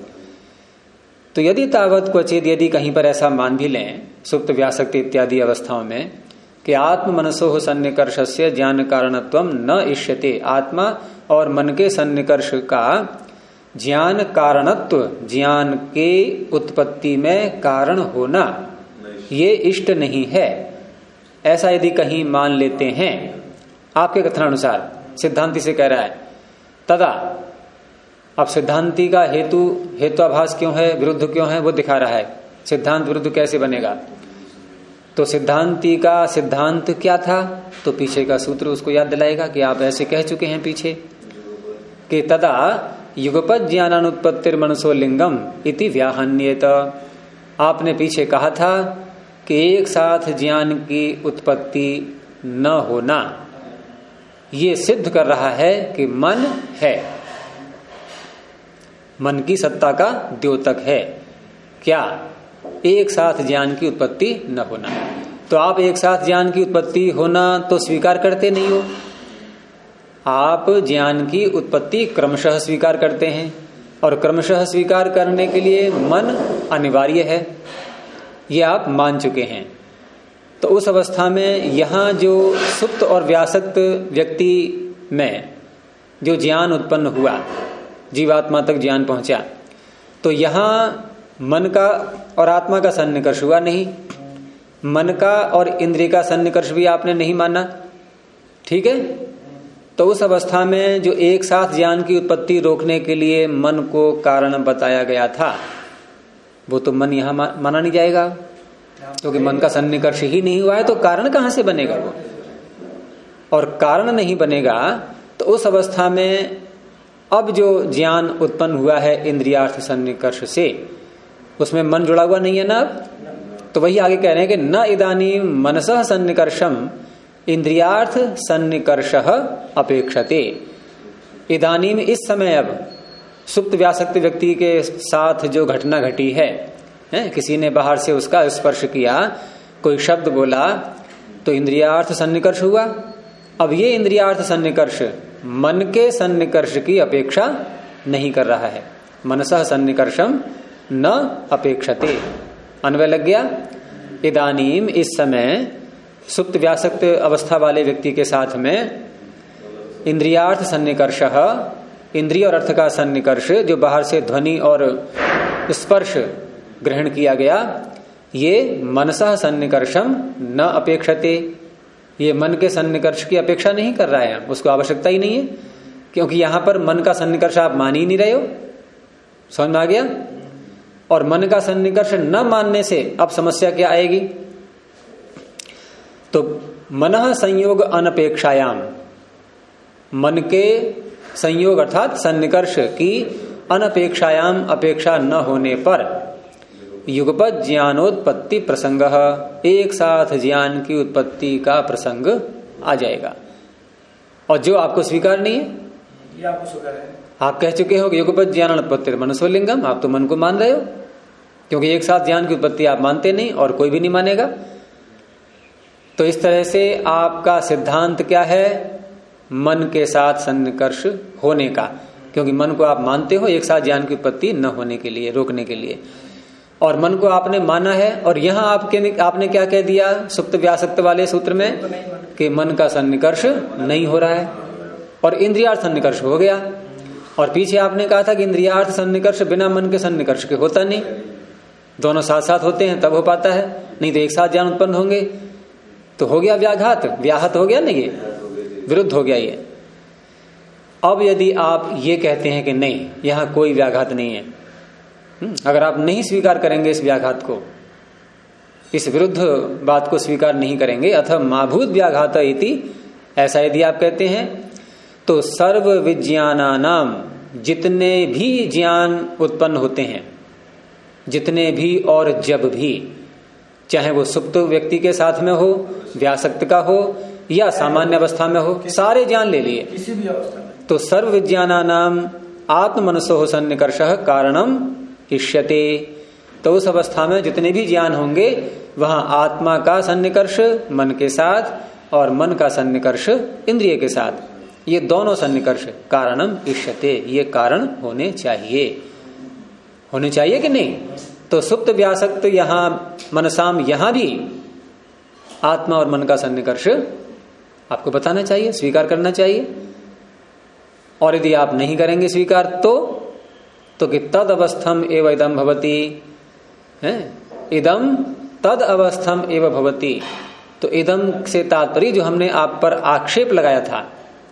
तो यदि तावत क्वचित, यदि कहीं पर ऐसा मान भी लें सुप्त व्यासक्त इत्यादि अवस्थाओं में कि आत्म मनसो हो सन्निकर्षस्य ज्ञान कारणत्वम न इष्यते, आत्मा और मन के सन्निकर्ष का ज्ञान कारणत्व, ज्ञान के उत्पत्ति में कारण होना, ये इष्ट नहीं है, ऐसा यदि कहीं मान लेते हैं आपके कथनानुसार, सिद्धांति से कह रहा है, तदा, अब सिद्धांति का हेत्वाभास क्यों है, विरुद्ध क्यों है, वो दिखा रहा है। सिद्धांत विरुद्ध कैसे बनेगा? तो सिद्धांति का सिद्धांत क्या था, तो पीछे का सूत्र उसको याद दिलाएगा कि आप ऐसे कह चुके हैं पीछे कि तदा युगपद ज्ञानानुत्पत्तिर्मनसो लिंगम इति व्याहन्येत। आपने पीछे कहा था कि एक साथ ज्ञान की उत्पत्ति न होना ये सिद्ध कर रहा है कि मन है। मन की सत्ता का द्योतक है। क्या? एक साथ ज्ञान की उत्पत्ति न होना। तो आप एक साथ ज्ञान की उत्पत्ति होना तो स्वीकार करते नहीं हो, आप ज्ञान की उत्पत्ति क्रमशः स्वीकार करते हैं, और क्रमशः स्वीकार करने के लिए मन अनिवार्य है, ये आप मान चुके हैं। तो उस अवस्था में यहां जो सुप्त और व्यासक्त व्यक्ति में जो ज्ञान उत्पन्न हुआ, जीवात्मा तक ज्ञान पहुंचा, तो यहां मन का और आत्मा का सन्निकर्ष हुआ नहीं, मन का और इंद्रिय का सन्निकर्ष भी आपने नहीं माना। ठीक है, तो उस अवस्था में जो एक साथ ज्ञान की उत्पत्ति रोकने के लिए मन को कारण बताया गया था, वो तो मन यहां माना नहीं जाएगा, क्योंकि मन का सन्निकर्ष ही नहीं हुआ है, तो कारण कहां से बनेगा वो? और कारण नहीं बनेगा तो उस अवस्था में अब जो ज्ञान उत्पन्न हुआ है इंद्रियार्थ सन्निकर्ष से, उसमें मन जुड़ा हुआ नहीं है ना। तो वही आगे कह रहे हैं कि न इदानीं मनसः सन्निकर्षम इंद्रियार्थ सन्निकर्षः अपेक्षते। इदानीं इस समय अब सुप्त व्यासक्त व्यक्ति के साथ जो घटना घटी है, किसी ने बाहर से उसका स्पर्श किया, कोई शब्द बोला, तो इंद्रियार्थ सन्निकर्ष हुआ। अब ये इंद्रियार्थ सन्निकर्ष मन के सन्निकर्ष की अपेक्षा नहीं कर रहा है। मनसः सन्निकर्षम न अपेक्षते, अन्वय लग गया। इदानीम इस समय सुप्त व्यासक्त अवस्था वाले व्यक्ति के साथ में इंद्रियार्थ सन्निकर्ष, इंद्रिय और अर्थ का सन्निकर्ष, जो बाहर से ध्वनि और स्पर्श ग्रहण किया गया, ये मनसः सन्निकर्षम न अपेक्षते, ये मन के सन्निकर्ष की अपेक्षा नहीं कर रहा है, उसको आवश्यकता ही नहीं है, क्योंकि यहां पर मन का सन्निकर्ष आप मान ही नहीं रहे हो। समझ में आ गया? और मन का सन्निकर्ष न मानने से अब समस्या क्या आएगी? तो मनः संयोग अनपेक्षायाम, मन के संयोग अर्थात सन्निकर्ष की अनपेक्षायाम, अपेक्षा न होने पर युगपत ज्ञानोत्पत्ति प्रसंग, एक साथ ज्ञान की उत्पत्ति का प्रसंग आ जाएगा। और जो आपको स्वीकार नहीं है, ये आपको स्वीकार है। आप कह चुके हो कि युगपत ज्ञानोत्पत्ति मनसोलिंगम, आप तो मन को मान रहे हो, क्योंकि एक साथ ज्ञान की उत्पत्ति आप मानते नहीं और कोई भी नहीं मानेगा। तो इस तरह से आपका सिद्धांत क्या है? मन के साथ सन्निकर्ष होने का, क्योंकि मन को आप मानते हो एक साथ ज्ञान की उत्पत्ति न होने के लिए, रोकने के लिए, और मन को आपने माना है। और यहां आपने क्या कह दिया सुप्त व्यासक्त वाले सूत्र में कि मन का सन्निकर्ष नहीं हो रहा है और इंद्रियार्थ सन्निकर्ष हो गया। और पीछे आपने कहा था कि इंद्रियार्थ सन्निकर्ष बिना मन के सन्निकर्ष के होता नहीं, दोनों साथ साथ होते हैं तब हो पाता है, नहीं तो एक साथ ज्ञान उत्पन्न होंगे। तो हो गया व्याघात, व्याहत हो गया ना, ये विरुद्ध हो गया ये। अब यदि आप ये कहते हैं कि नहीं, यहां कोई व्याघात नहीं है, अगर आप नहीं स्वीकार करेंगे इस व्याघात को, इस विरुद्ध बात को स्वीकार नहीं करेंगे, अथ माभूत व्याघात इति, ऐसा यदि आप कहते हैं, तो सर्व विज्ञानानाम, जितने भी ज्ञान उत्पन्न होते हैं, जितने भी और जब भी, चाहे वो सुप्त व्यक्ति के साथ में हो, व्यासक्त का हो या सामान्य अवस्था में हो, सारे ज्ञान ले लिए, किसी भी अवस्था में, तो सर्व विज्ञानानाम आत्मनसो सन्निकर्षः कारणम इष्यते। तो उस अवस्था में जितने भी ज्ञान होंगे वहां आत्मा का सन्निकर्ष मन के साथ और मन का सन्निकर्ष इंद्रिय के साथ, ये दोनों सन्निकर्ष कारणम इष्यते, ये कारण होने चाहिए। होने चाहिए कि नहीं? तो सुप्त व्यासक्त यहां मनसाम, यहां भी आत्मा और मन का सन्निकर्ष आपको बताना चाहिए, स्वीकार करना चाहिए। और यदि आप नहीं करेंगे स्वीकार तो कि तद अवस्थम एव इदम भवति, इदम तद अवस्थम एव भवति। तो इदम से तात्पर्य जो हमने आप पर आक्षेप लगाया था,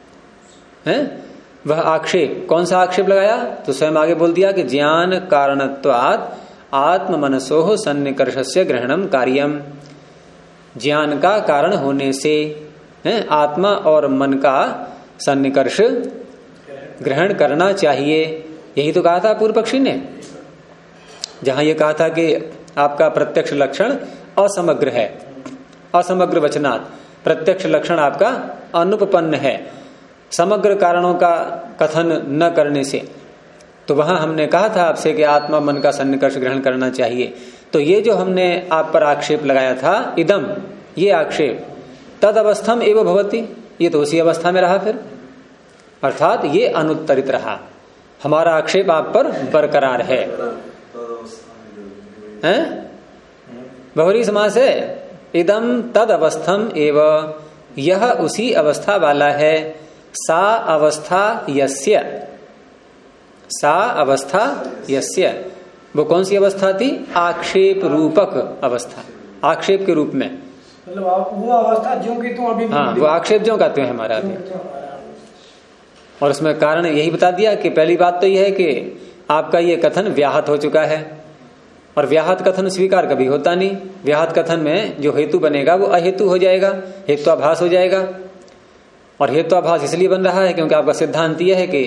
वह आक्षेप कौन सा आक्षेप लगाया? तो स्वयं आगे बोल दिया कि ज्ञान कारणत्वात् आत्म मनसोह सन्निकर्षस्य ग्रहणम कार्यम, ज्ञान का कारण होने से आत्मा और मन का सन्निकर्ष ग्रहण करना चाहिए। यही तो कहा था पूर्व पक्षी ने, जहां ये कहा था कि आपका प्रत्यक्ष लक्षण असमग्र है, असमग्र वचनात्, प्रत्यक्ष लक्षण आपका अनुपपन्न है, समग्र कारणों का कथन न करने से। तो वहां हमने कहा था आपसे कि आत्मा मन का सन्निकर्ष ग्रहण करना चाहिए। तो ये जो हमने आप पर आक्षेप लगाया था इदम, ये आक्षेप तद अवस्थम एवं भवती, ये तो उसी अवस्था में रहा फिर, अर्थात ये अनुत्तरित रहा, हमारा आक्षेप आप पर बरकरार है। बहुरी समास है, इदम तद अवस्थम एवं, यह उसी अवस्था वाला है, सा अवस्था यस्य, सा अवस्था यस्य, वो कौन सी अवस्था थी? आक्षेप रूपक अवस्था, आक्षेप के रूप में, मतलब वो अवस्था जो कि तुम अभी, हाँ वो आक्षेप जो कहते हैं हमारा अभी। और उसमें कारण यही बता दिया कि पहली बात तो यह है कि आपका ये कथन व्याहत हो चुका है, और व्याहत कथन स्वीकार कभी होता नहीं। व्याहत कथन में जो हेतु बनेगा वो अहेतु हो जाएगा, हेत्वाभास हो जाएगा। और हेत्वाभास इसलिए बन रहा है क्योंकि आपका सिद्धांत यह है कि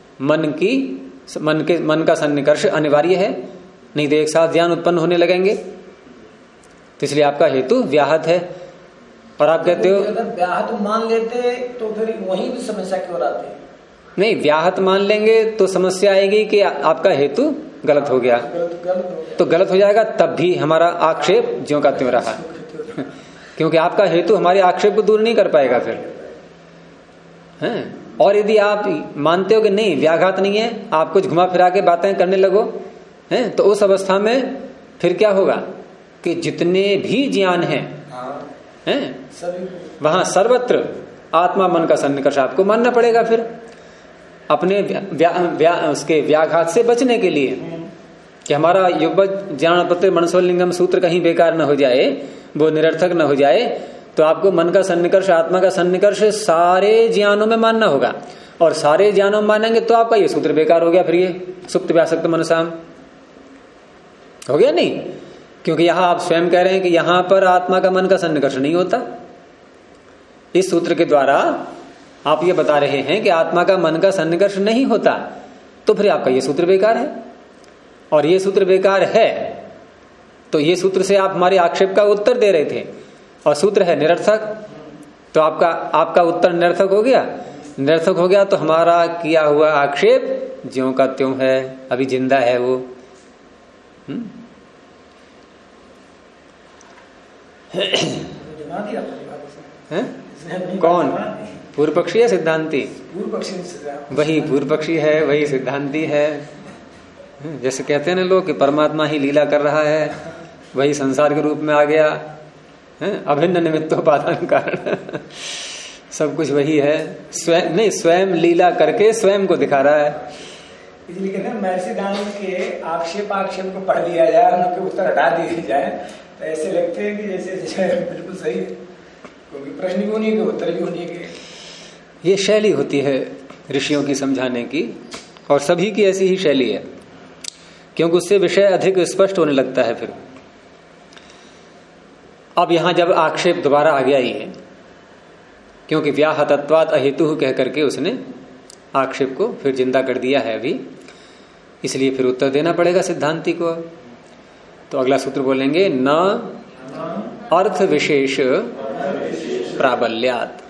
मन का सन्निकर्ष अनिवार्य है, नहीं तो एक साथ ज्ञान उत्पन्न होने लगेंगे, तो इसलिए आपका हेतु व्याहत है। और आप कहते हो अगर व्याहत मान लेते तो फिर वहीं भी समस्या क्यों आती? नहीं, व्याहत मान लेंगे तो समस्या आएगी कि आपका हेतु गलत हो गया, तो गलत हो जाएगा, तब भी हमारा आक्षेप ज्यों का त्यों रहा क्योंकि आपका हेतु हमारे आक्षेप को दूर नहीं कर पाएगा फिर हैं। और यदि आप मानते हो कि नहीं व्याघात नहीं है, आप कुछ घुमा फिरा के बातें करने लगो हैं, तो उस अवस्था में फिर क्या होगा कि जितने भी ज्ञान हैं वहां सर्वत्र आत्मा मन का सन्निकर्ष आपको मानना पड़ेगा फिर, अपने उसके व्याघात से बचने के लिए, कि हमारा युग्म ज्ञान पत्र मनसोलिंगम सूत्र कहीं बेकार न हो जाए, वो निरर्थक न हो जाए। तो आपको मन का सन्निकर्ष, आत्मा का सन्निकर्ष सारे ज्ञानों में मानना होगा, और सारे ज्ञानों में मानेंगे तो आपका ये सूत्र बेकार हो गया फिर, ये सुप्त व्यासक्त मनसाम हो गया नहीं, क्योंकि यहां आप स्वयं कह रहे हैं कि यहां पर आत्मा का मन का सन्निकर्ष नहीं होता। इस सूत्र के द्वारा आप ये बता रहे हैं कि आत्मा का मन का सन्निकर्ष नहीं होता, तो फिर आपका ये सूत्र बेकार है। और ये सूत्र बेकार है तो ये सूत्र से आप हमारे आक्षेप का उत्तर दे रहे थे, और सूत्र है निरर्थक, तो आपका उत्तर निरर्थक हो गया। निरर्थक हो गया तो हमारा किया हुआ आक्षेप ज्यों का त्यों है, अभी जिंदा है वो। कौन? पूर्व पक्षी है सिद्धांती? वही पूर्व पक्षी है, वही सिद्धांती है। जैसे कहते हैं ना लोग कि परमात्मा ही लीला कर रहा है, वही संसार के रूप में आ गया, अभिन्न निमित्तोपादान कारण सब कुछ वही है, स्वयं नहीं, स्वयं लीला करके स्वयं को दिखा रहा है। इसलिए कहते हैं महर्षि दानव के आक्षेप को पढ़ लिया जाए, उनके उत्तर हटा दिए जाए, तो ऐसे लगते हैं कि जैसे बिल्कुल सही है, क्योंकि प्रश्न भी होनी है, उत्तर भी होनी है। ये शैली होती है ऋषियों की समझाने की, और सभी की ऐसी ही शैली है, क्योंकि उससे विषय अधिक स्पष्ट होने लगता है फिर। अब यहां जब आक्षेप दोबारा आ गया ही है, क्योंकि व्याहतत्वात् अहेतु कह करके उसने आक्षेप को फिर जिंदा कर दिया है अभी, इसलिए फिर उत्तर देना पड़ेगा सिद्धांती को। तो अगला सूत्र बोलेंगे, न अर्थ विशेष प्राबल्यात्।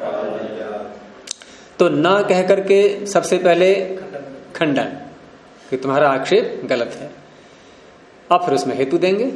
तो न कह करके सबसे पहले खंडन कि तुम्हारा आक्षेप गलत है, अब फिर उसमें हेतु देंगे।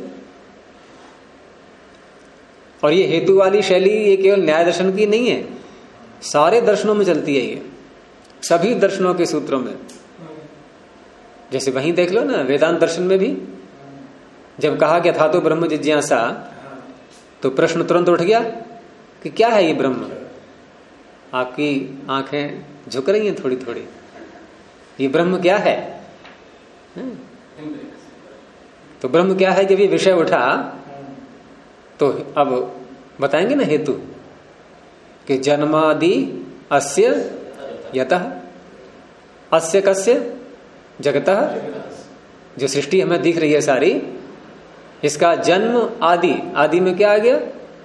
और ये हेतु वाली शैली ये केवल न्याय दर्शन की नहीं है, सारे दर्शनों में चलती है, ये सभी दर्शनों के सूत्रों में। जैसे वहीं देख लो ना, वेदांत दर्शन में भी जब कहा गया था तो ब्रह्म जिज्ञासा, तो प्रश्न तुरंत उठ गया कि क्या है ये ब्रह्म। आपकी आंखें झुक रही हैं थोड़ी थोड़ी, ये ब्रह्म क्या है? तो ब्रह्म क्या है, जब ये विषय उठा तो अब बताएंगे ना हेतु कि जन्मादि अस्य यतः, अस्य कस्य जगतः, जो सृष्टि हमें दिख रही है सारी, इसका जन्म आदि, आदि में क्या आ गया?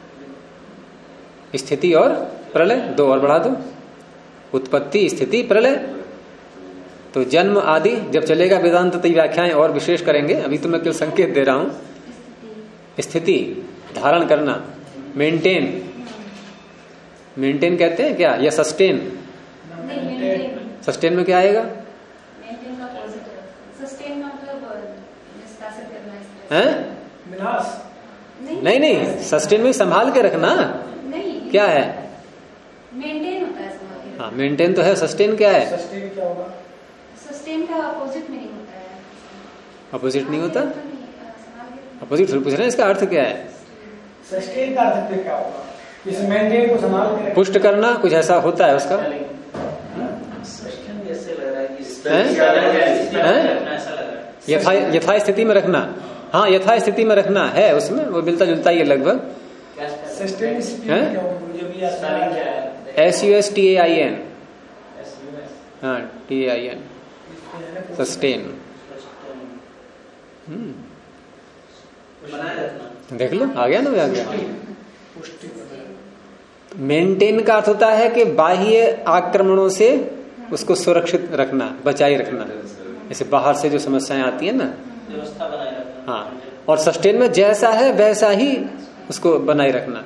स्थिति और प्रलय, दो और बढ़ा दो, उत्पत्ति स्थिति प्रलय। तो जन्म आदि जब चलेगा वेदांत तो व्याख्याएं और विशेष करेंगे, अभी तो मैं केवल संकेत दे रहा हूं। स्थिति धारण करना, मेंटेन, मेंटेन कहते हैं क्या, या सस्टेन? सस्टेन में क्या आएगा? हैं? विनाश नहीं नहीं, सस्टेन में संभाल के रखना नहीं, क्या है? मेंटेन होता है समाधि। हाँ, मेंटेन तो है, सस्टेन क्या है? सस्टेन क्या होगा? सस्टेन का अपोजिट मीनिंग होता है। अपोजिट नहीं होता? समाधि अपोजिट फिर पूछ रहे हैं, इसका अर्थ क्या है? सस्टेन का अर्थ फिर क्या होगा? इस मेंटेन को संभाल के पुष्ट करना, कुछ ऐसा होता है उसका? यथा स्थिति में रखना। हाँ, यथा स्थिति में रखना है, उसमें वो मिलता जुलता ही है लगभग। SUSTAIN, हाँ TAIN, सस्टेन। देख लो, आ गया ना, आ गया। मेंटेन का अर्थ होता है कि बाह्य आक्रमणों से उसको सुरक्षित रखना, बचाए रखना। जैसे बाहर से जो समस्याएं आती है ना, व्यवस्था बनाए रखना। हाँ, और सस्टेन में जैसा है वैसा ही उसको बनाए रखना।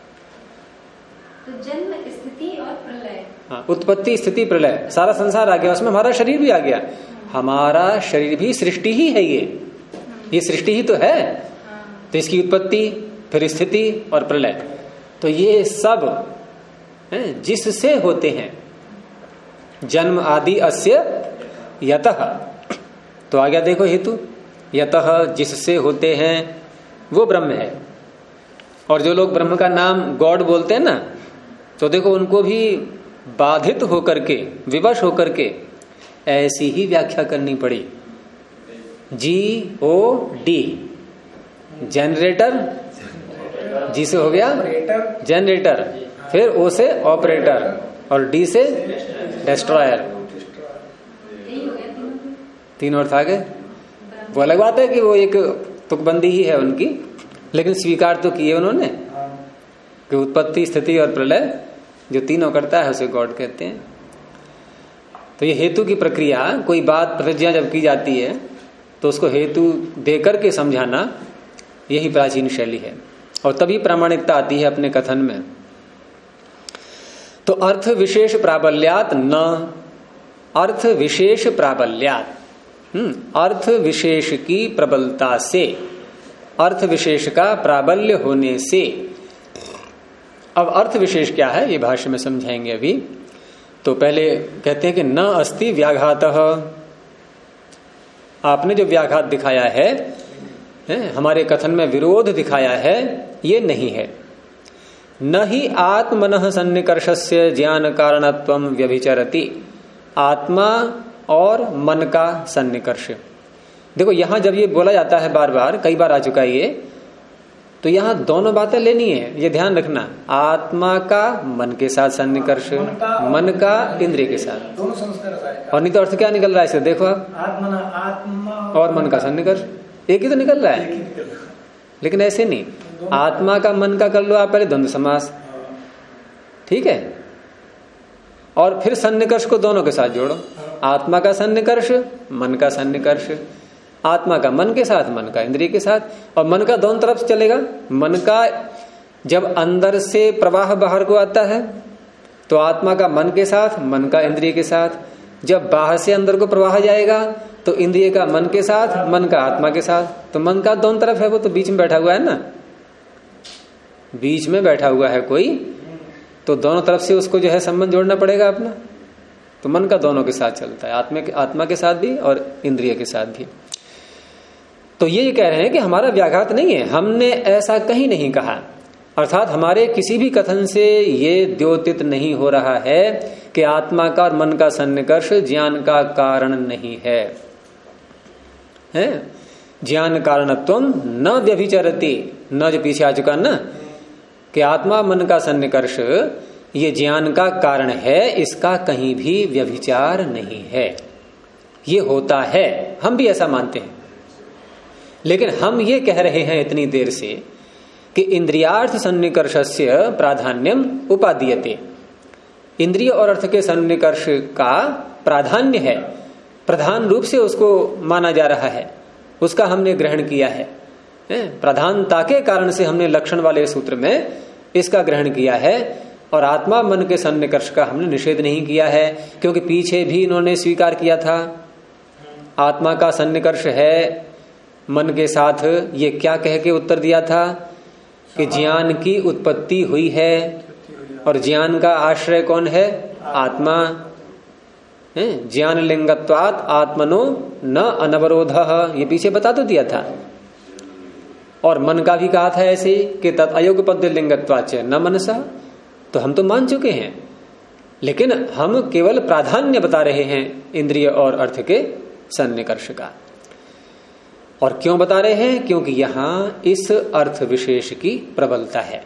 तो जन्म, स्थिति और प्रलय। हाँ, उत्पत्ति स्थिति प्रलय, सारा संसार आ गया, उसमें हमारा शरीर भी आ गया। हमारा शरीर भी सृष्टि ही है, ये सृष्टि ही तो है। तो इसकी उत्पत्ति, फिर स्थिति और प्रलय, तो ये सब जिससे होते हैं। जन्म आदि अस्य यतः, तो आ गया देखो हेतु, यतः जिससे होते हैं वो ब्रह्म है। और जो लोग ब्रह्म का नाम गॉड बोलते हैं ना, तो देखो उनको भी बाधित होकर के, विवश होकर के ऐसी ही व्याख्या करनी पड़ी। GOD, जनरेटर, जी से हो गया जनरेटर, फिर O से ऑपरेटर और D से डिस्ट्रॉयर। यही हो गया तीन अर्थ आ गए। वो अलग बात है कि वो एक तुकबंदी ही है उनकी, लेकिन स्वीकार तो किए उन्होंने कि उत्पत्ति स्थिति और प्रलय जो तीनों करता है उसे गॉड कहते हैं। तो ये हेतु की प्रक्रिया, कोई बात प्रतिज्ञा जब की जाती है तो उसको हेतु देकर के समझाना, यही प्राचीन शैली है, और तभी प्रामाणिकता आती है अपने कथन में। तो अर्थ विशेष प्राबल्यात न, अर्थ विशेष प्राबल्यात, अर्थ विशेष की प्रबलता से, अर्थ विशेष का प्राबल्य होने से। अब अर्थ विशेष क्या है ये भाष्य में समझाएंगे अभी। तो पहले कहते हैं कि न अस्ति व्याघातः, आपने जो व्याघात दिखाया है, हमारे कथन में विरोध दिखाया है, ये नहीं है। न ही आत्मनः सन्निकर्षस्य ज्ञान कारणत्वं व्यभिचरति, आत्मा और मन का सन्निकर्ष। देखो यहां जब ये बोला जाता है, बार बार कई बार आ चुका है ये, तो यहां दोनों बातें लेनी है, ये ध्यान रखना। आत्मा का मन के साथ सन्निकर्ष, मन का इंद्रिय के साथ, दोनों संस्कार। और नहीं तो अर्थ क्या निकल रहा है इससे, देखो आप, आत्मा और मन का सन्निकर्ष, एक ही तो निकल रहा है। लेकिन ऐसे नहीं, आत्मा का मन का कर लो आप पहले द्वंद्व समास, ठीक है, और फिर सन्निकर्ष को दोनों के साथ जोड़ो। आत्मा का सन्निकर्ष, मन का सन्निकर्ष, आत्मा का मन के साथ, मन का इंद्रिय के साथ, और मन का दोनों तरफ से चलेगा। मन का जब अंदर से प्रवाह बाहर को आता है तो आत्मा का मन के साथ, मन का इंद्रिय के साथ। जब बाहर से अंदर को प्रवाह जाएगा तो इंद्रिय का मन के साथ, मन का आत्मा के साथ। तो मन का दोनों तरफ है, वो तो बीच में बैठा हुआ है ना, बीच में बैठा हुआ है कोई, तो दोनों तरफ से उसको जो है संबंध जोड़ना पड़ेगा अपना। तो मन का दोनों के साथ चलता है, आत्मा के साथ भी और इंद्रिय के साथ भी। तो ये कह रहे हैं कि हमारा व्याघात नहीं है, हमने ऐसा कहीं नहीं कहा, अर्थात हमारे किसी भी कथन से ये द्योतित नहीं हो रहा है कि आत्मा का और मन का सन्निकर्ष ज्ञान का कारण नहीं है, ज्ञान कारणत्वम न व्यभिचरति, न जो पीछे आ चुका ना कि आत्मा मन का सन्निकर्ष ये ज्ञान का कारण है, इसका कहीं भी व्यभिचार नहीं है। ये होता है, हम भी ऐसा मानते हैं, लेकिन हम ये कह रहे हैं इतनी देर से कि इंद्रियार्थ सन्निकर्षस्य प्राधान्यम उपादीयते, इंद्रिय और अर्थ के सन्निकर्ष का प्राधान्य है, प्रधान रूप से उसको माना जा रहा है, उसका हमने ग्रहण किया है। प्रधानता के कारण से हमने लक्षण वाले सूत्र में इसका ग्रहण किया है, और आत्मा मन के सन्निकर्ष का हमने निषेध नहीं किया है, क्योंकि पीछे भी इन्होंने स्वीकार किया था आत्मा का सन्निकर्ष है मन के साथ ये क्या कह के उत्तर दिया था कि ज्ञान की उत्पत्ति हुई है और ज्ञान का आश्रय कौन है? आत्मा। ज्ञान लिंगत्वात् आत्मनो न अनवरोधः, ये पीछे बता तो दिया था। और मन का भी कहा था ऐसे कि तत् अयोगपद्य लिंगत्वाच्च न मनसः, तो हम तो मान चुके हैं, लेकिन हम केवल प्राधान्य बता रहे हैं इंद्रिय और अर्थ के सन्निकर्ष का। और क्यों बता रहे हैं? क्योंकि यहां इस अर्थ विशेष की प्रबलता है।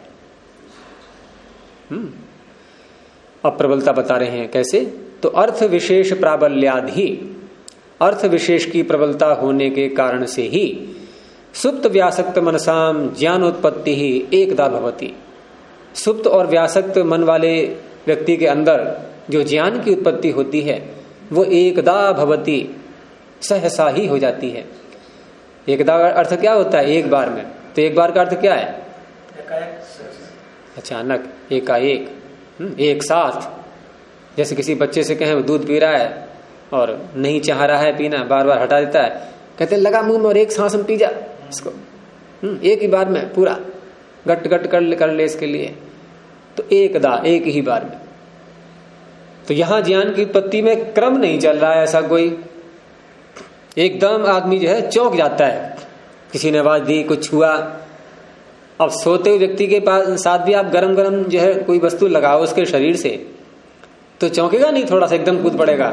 अब प्रबलता बता रहे हैं कैसे? तो अर्थ विशेष प्राबल्यादि, अर्थ विशेष की प्रबलता होने के कारण से ही सुप्त व्यासक्त मनसाम ज्ञानोत्पत्ति ही एकदा भवति। सुप्त और व्यासक्त मन वाले व्यक्ति के अंदर जो ज्ञान की उत्पत्ति होती है वो एकदा भवति, सहसा ही हो जाती है। एकदा का अर्थ क्या होता है? एक बार में। तो एक बार का अर्थ क्या है? अचानक, एकाएक, एक साथ। जैसे किसी बच्चे से कहें दूध पी रहा है और नहीं चाह रहा है पीना, बार बार हटा देता है, कहते हैं लगा मुंह में और एक सांस में पी जा इसको, एक ही बार में पूरा गट गट कर ले इसके लिए। तो एकदा, एक ही बार में। तो यहां ज्ञान की उत्पत्ति में क्रम नहीं चल रहा है ऐसा कोई। एकदम आदमी जो है चौंक जाता है, किसी ने आवाज दी, कुछ हुआ। अब सोते हुए व्यक्ति के पास साथ भी आप गरम गरम जो है कोई वस्तु लगाओ उसके शरीर से, तो चौंकेगा नहीं, थोड़ा सा एकदम कूद पड़ेगा।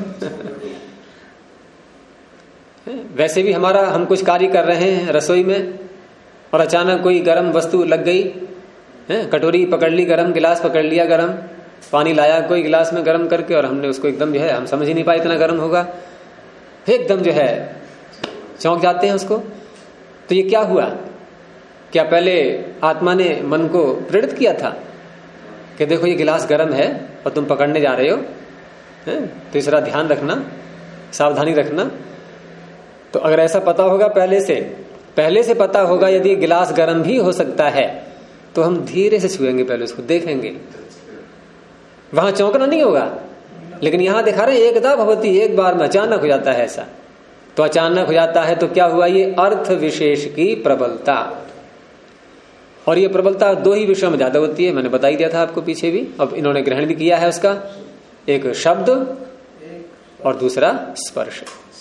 वैसे भी हम कुछ कार्य कर रहे हैं रसोई में और अचानक कोई गरम वस्तु लग गई, कटोरी पकड़ ली गरम, गिलास पकड़ लिया गरम, पानी लाया कोई गिलास में गरम करके और हमने उसको एकदम जो है हम समझ ही नहीं पाए इतना गरम होगा, एकदम जो है चौंक जाते हैं उसको। तो ये क्या हुआ? क्या पहले आत्मा ने मन को प्रेरित किया था कि देखो ये गिलास गर्म है और तुम पकड़ने जा रहे हो, तो इसका ध्यान रखना, सावधानी रखना। तो अगर ऐसा पता होगा पहले से पता होगा यदि गिलास गर्म भी हो सकता है तो हम धीरे से छुएंगे, पहले उसको देखेंगे, वहां चौंकना नहीं होगा। लेकिन यहां दिखा रहे एकदा भवति, एक बार में अचानक हो जाता है ऐसा। तो अचानक हो जाता है तो क्या हुआ? ये अर्थ विशेष की प्रबलता। और ये प्रबलता दो ही विषयों में ज्यादा होती है, मैंने बता ही दिया था आपको पीछे भी। अब इन्होंने ग्रहण भी किया है उसका, एक शब्द और दूसरा स्पर्श।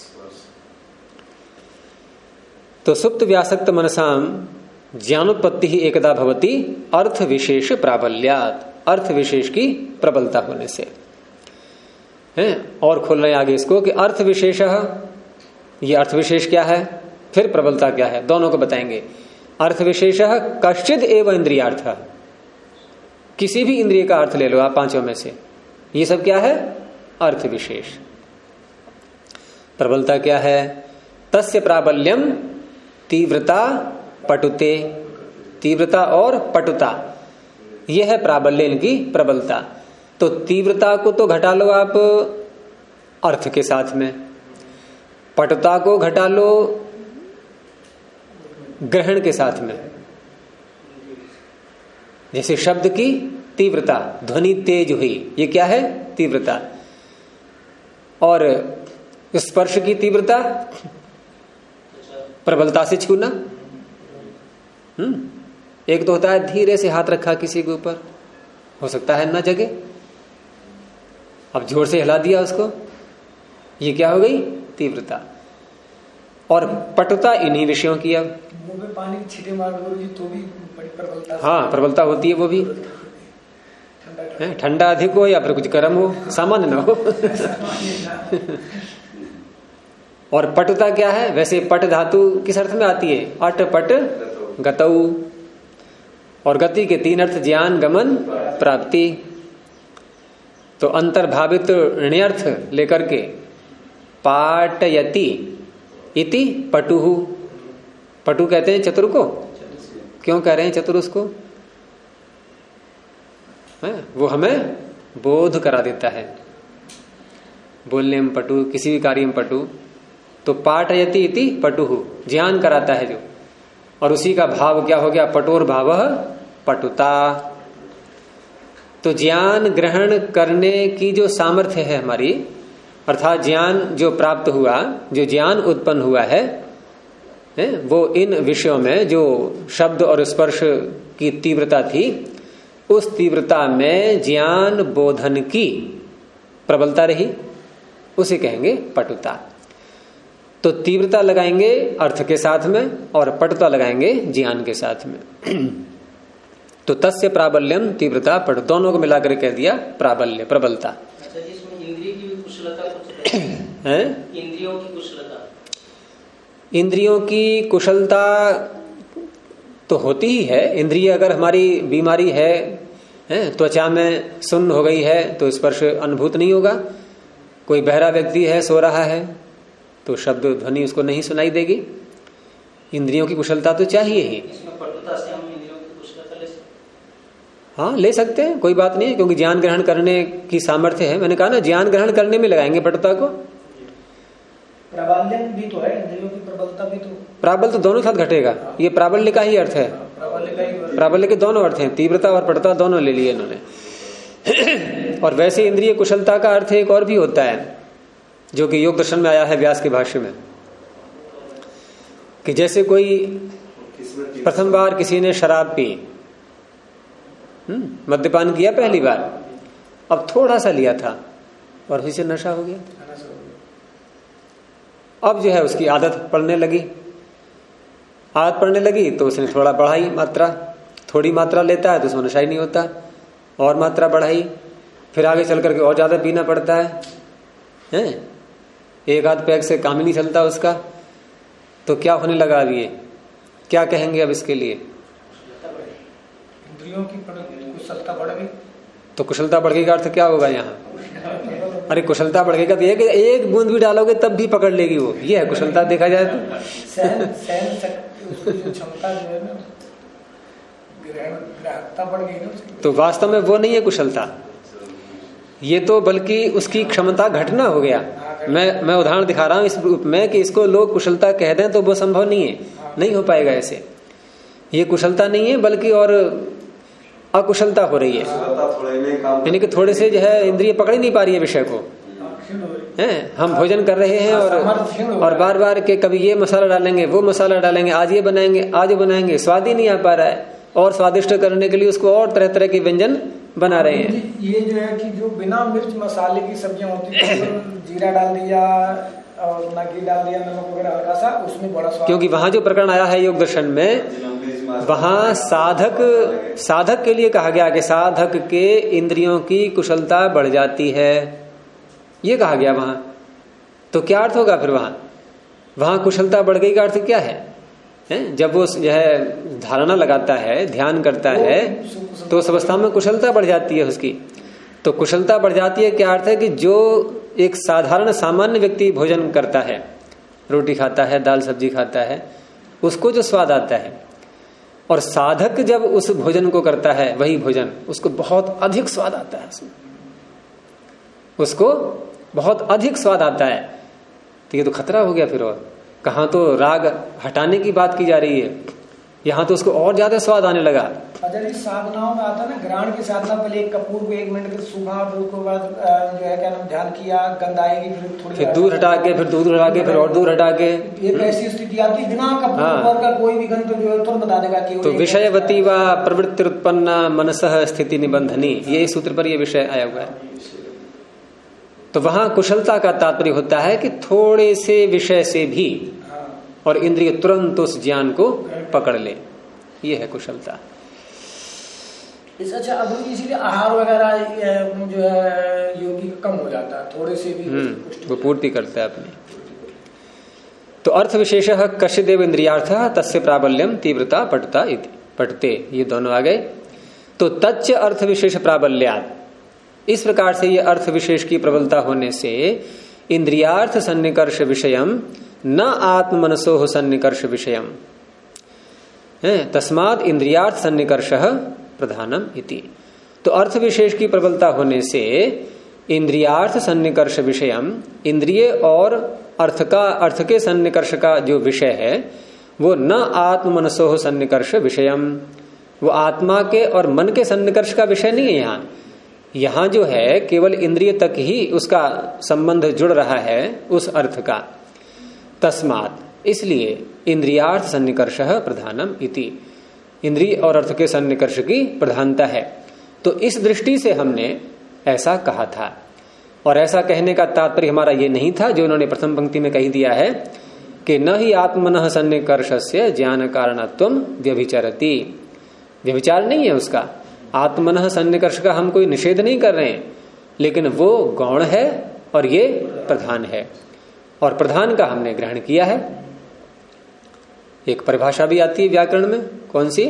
तो सुप्त व्यासक्त मनसाम ज्ञानोत्पत्ति ही एकदा भवति अर्थ विशेष प्राबल्यात, अर्थ विशेष की प्रबलता होने से है। और खोल रहे आगे इसको कि अर्थ विशेष, ये अर्थ विशेष क्या है, फिर प्रबलता क्या है, दोनों को बताएंगे। अर्थ विशेष कश्चिद एव इंद्रियार्थ, किसी भी इंद्रिय का अर्थ ले लो आप पांचों में से, ये सब क्या है? अर्थ विशेष। प्रबलता क्या है? तस्य प्राबल्यम तीव्रता पटुते, तीव्रता और पटुता, यह है प्राबल्य इनकी प्रबलता। तो तीव्रता को तो घटा लो आप अर्थ के साथ में, पटुता को घटा लो ग्रहण के साथ में। जैसे शब्द की तीव्रता, ध्वनि तेज हुई, ये क्या है? तीव्रता। और स्पर्श की तीव्रता प्रबलता से छूना। एक तो होता है धीरे से हाथ रखा किसी के ऊपर, हो सकता है ना जगे, अब जोर से हिला दिया उसको, ये क्या हो गई? तीव्रता। और पटुता इन्हीं विषयों की। अब मुंह में पानी की छींटे मार दोगी तो भी बड़ी प्रबलता, हाँ प्रबलता होती है वो भी। ठंडा अधिक हो या फिर कुछ गर्म हो, सामान्य ना हो। और पटुता क्या है? वैसे पट धातु किस अर्थ में आती है? अट पट गतऊ। और गति के तीन अर्थ, ज्ञान, गमन, प्राप्ति। तो अंतर्भावित ण्यर्थ लेकर के पाटयति इति पटुहु, पटु कहते हैं चतुर को। क्यों कह रहे हैं चतुर उसको? वो हमें बोध करा देता है, बोलने में पटु, किसी भी कार्य में पटु। तो पाठयति इति पटुहु, ज्ञान कराता है जो, और उसी का भाव क्या हो गया? पटोर भाव पटुता। तो ज्ञान ग्रहण करने की जो सामर्थ्य है हमारी, अर्थात ज्ञान जो प्राप्त हुआ, जो ज्ञान उत्पन्न हुआ है, है, वो इन विषयों में जो शब्द और स्पर्श की तीव्रता थी, उस तीव्रता में ज्ञान बोधन की प्रबलता रही, उसे कहेंगे पटुता। तो तीव्रता लगाएंगे अर्थ के साथ में और पटुता लगाएंगे ज्ञान के साथ में। तो तस्य प्राबल्यम तीव्रता पट, दोनों को मिलाकर कह दिया प्राबल्य, प्रबलता। अच्छा, इसमें इंद्रिय की भी कुशलता कुछ है, इंद्रियों की कुशलता, इंद्रियों की कुशलता तो होती ही है। इंद्रिय अगर हमारी बीमारी है, त्वचा में सुन्न हो गई है तो स्पर्श अनुभूत नहीं होगा। कोई बहरा व्यक्ति है, सो रहा है, तो शब्द ध्वनि उसको नहीं सुनाई देगी। इंद्रियों की कुशलता तो चाहिए ही। इसमें पटुता से हम इंद्रियों की कुशलता ले सकते? हाँ, ले सकते हैं, कोई बात नहीं है, क्योंकि ज्ञान ग्रहण करने की सामर्थ्य है। मैंने कहा ना, ज्ञान ग्रहण करने में लगाएंगे पटुता को। प्राबल्य भी तो है, इंद्रियों की प्रबलता भी तो, प्राबल्य तो दोनों साथ घटेगा। ये प्राबल्य का ही अर्थ है, प्राबल्य के दोनों अर्थ हैं, तीव्रता और पटुता दोनों ले लिए इन्होंने। और वैसे इंद्रिय कुशलता का अर्थ एक और भी होता है, जो कि योग दर्शन में आया है व्यास के भाष्य में, कि जैसे कोई प्रथम बार किसी ने शराब पी, मद्यपान किया पहली बार, अब थोड़ा सा लिया था और फिर से नशा हो गया। अब जो है उसकी आदत पड़ने लगी, आदत पड़ने लगी तो उसने थोड़ा बढ़ाई मात्रा, थोड़ी मात्रा लेता है तो उसमें नशा ही नहीं होता, और मात्रा बढ़ाई, फिर आगे चल करके और ज्यादा पीना पड़ता है, एक आध पैक से काम ही नहीं चलता उसका। तो क्या होने लगा अब ये, क्या कहेंगे अब इसके लिए? इंद्रियों की कुशलता बढ़ गई। तो कुशलता बढ़ गई का अर्थ क्या होगा यहाँ? अरे कुशलता बढ़ गई का तो एक बूंद भी डालोगे तब भी पकड़ लेगी वो, ये है कुशलता देखा जाए तो। सहन क्षमता जो है ना, ग्राह्यता बढ़ गई ना। तो वास्तव में वो नहीं है कुशलता, ये तो बल्कि उसकी क्षमता घटना हो गया। मैं उदाहरण दिखा रहा हूं इस रूप में कि इसको लोग कुशलता कह दें तो वो संभव नहीं है, नहीं हो पाएगा ऐसे। ये कुशलता नहीं है बल्कि और अकुशलता हो रही है, यानी कि थोड़े से जो है इंद्रिय पकड़ ही नहीं पा रही है विषय को। हम भोजन कर रहे हैं और बार बार के कभी ये मसाला डालेंगे, वो मसाला डालेंगे, आज ये बनाएंगे, आज वो बनाएंगे, स्वाद ही नहीं आ पा रहा है। और स्वादिष्ट करने के लिए उसको और तरह तरह के व्यंजन बना रहे हैं। ये जो है कि जो बिना मिर्च मसाले की सब्जियां होती है, जीरा डाल दिया और घी डाल दिया, नमक वगैरह हल्का सा, उसमें बड़ा स्वाद। क्योंकि वहां जो प्रकरण आया है योग दर्शन में, वहां साधक के लिए कहा गया कि साधक के इंद्रियों की कुशलता बढ़ जाती है, ये कहा गया वहां। तो क्या अर्थ होगा फिर वहां कुशलता बढ़ गई का अर्थ क्या है? जब वो जो है धारणा लगाता है, ध्यान करता है, तो उस अवस्था में कुशलता बढ़ जाती है उसकी। तो कुशलता बढ़ जाती है क्या अर्थ है कि जो एक साधारण सामान्य व्यक्ति भोजन करता है, रोटी खाता है, दाल सब्जी खाता है, उसको जो स्वाद आता है, और साधक जब उस भोजन को करता है, वही भोजन, उसको बहुत अधिक स्वाद आता है, उसको बहुत अधिक स्वाद आता है। तो ये तो खतरा हो गया फिर। और कहाँ तो राग हटाने की बात की जा रही है, यहाँ तो उसको और ज्यादा स्वाद आने लगा। अजय जी, साधनाओं में आता ना ग्रहण की साधना, पहले एक कपूर को 1 मिनट के सूखा, फिर उसके बाद जो है क्या नाम ध्यान किया, गंध आएगी, फिर दूर हटा के, फिर दूर हटा के, फिर और दूर हटा के, एक ऐसी स्थिति आती बिना कपूर का कोई भी गंध जो है तुरंत बता देगा कि तो विषयवती व प्रवृत्ति उत्पन्न मनसः स्थिति निबंधनी, ये सूत्र पर ये विषय आया हुआ है। तो वहां कुशलता का तात्पर्य होता है कि थोड़े से विषय से भी और इंद्रिय तुरंत उस ज्ञान को पकड़ ले, ये है कुशलता। अच्छा, अब इसीलिए आहार वगैरह जो है योगी कम हो जाता है, थोड़े से भी वो पूर्ति करता है अपनी। तो अर्थ विशेष कश्यदेव इंद्रियार्थ तस्य प्राबल्यम तीव्रता पटुता इति, पटते, ये दोनों आ गए। तो तच्च अर्थ विशेष प्राबल्यात्, इस प्रकार से ये अर्थ विशेष की प्रबलता होने से इंद्रियार्थ सन्निकर्ष विषयम न आत्मनसो सन्निकर्ष विषयम तस्मात् इंद्रियार्थ सन्निकर्ष प्रधानम इति। तो अर्थ विशेष की प्रबलता होने से इंद्रियार्थ सन्निकर्ष विषयम, इंद्रिय और अर्थ के सन्निकर्ष का जो विषय है वो न आत्मनसो सन्निकर्ष विषयम, वो आत्मा के और मन के सन्निकर्ष का विषय नहीं है। यहाँ जो है केवल इंद्रिय तक ही उसका संबंध जुड़ रहा है उस अर्थ का। तस्मात्, इसलिए इंद्रियार्थ सन्निकर्ष प्रधानम इति, इंद्रिय और अर्थ के सन्निकर्ष की प्रधानता है। तो इस दृष्टि से हमने ऐसा कहा था, और ऐसा कहने का तात्पर्य हमारा ये नहीं था जो उन्होंने प्रथम पंक्ति में कही दिया है कि न ही आत्मनः सन्निकर्षस्य ज्ञान कारणत्वम व्यभिचरति। व्यभिचार नहीं है उसका, आत्मनः सन्निकर्ष का हम कोई निषेध नहीं कर रहे हैं, लेकिन वो गौण है और ये प्रधान है, और प्रधान का हमने ग्रहण किया है। एक परिभाषा भी आती है व्याकरण में, कौन सी?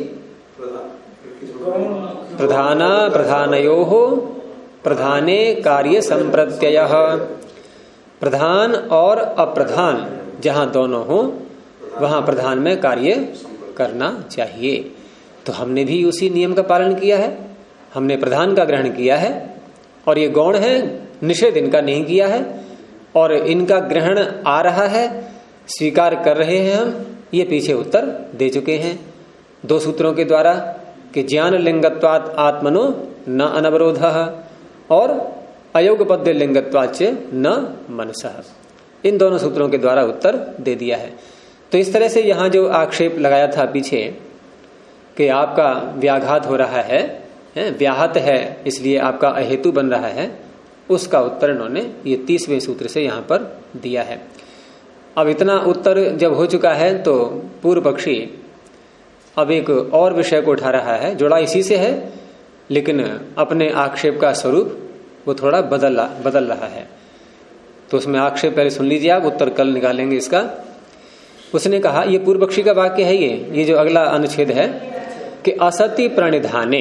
प्रधाना प्रधानयोः प्रधाने कार्य संप्रत्ययः। प्रधान और अप्रधान जहां दोनों हो वहां प्रधान में कार्य करना चाहिए। तो हमने भी उसी नियम का पालन किया है, हमने प्रधान का ग्रहण किया है, और ये गौण है, निषेध इनका नहीं किया है, और इनका ग्रहण आ रहा है, स्वीकार कर रहे हैं हम, ये पीछे उत्तर दे चुके हैं 2 सूत्रों के द्वारा कि ज्ञान लिंगत्वात् आत्मनो न अनवरोधः और अयोगपद्य लिंगत्वाच्च न मनसः। इन दोनों सूत्रों के द्वारा उत्तर दे दिया है। तो इस तरह से यहां जो आक्षेप लगाया था पीछे कि आपका व्याघात हो रहा है, व्याहत है, इसलिए आपका अहेतु बन रहा है, उसका उत्तर इन्होंने ये 30वें सूत्र से यहां पर दिया है। अब इतना उत्तर जब हो चुका है तो पूर्व पक्षी अब एक और विषय को उठा रहा है, जुड़ा इसी से है, लेकिन अपने आक्षेप का स्वरूप वो थोड़ा बदल रहा है। तो उसमें आक्षेप पहले सुन लीजिए आप, उत्तर कल निकालेंगे इसका। उसने कहा, ये पूर्व पक्षी का वाक्य है, ये जो अगला अनुच्छेद है कि असति प्रणिधाने,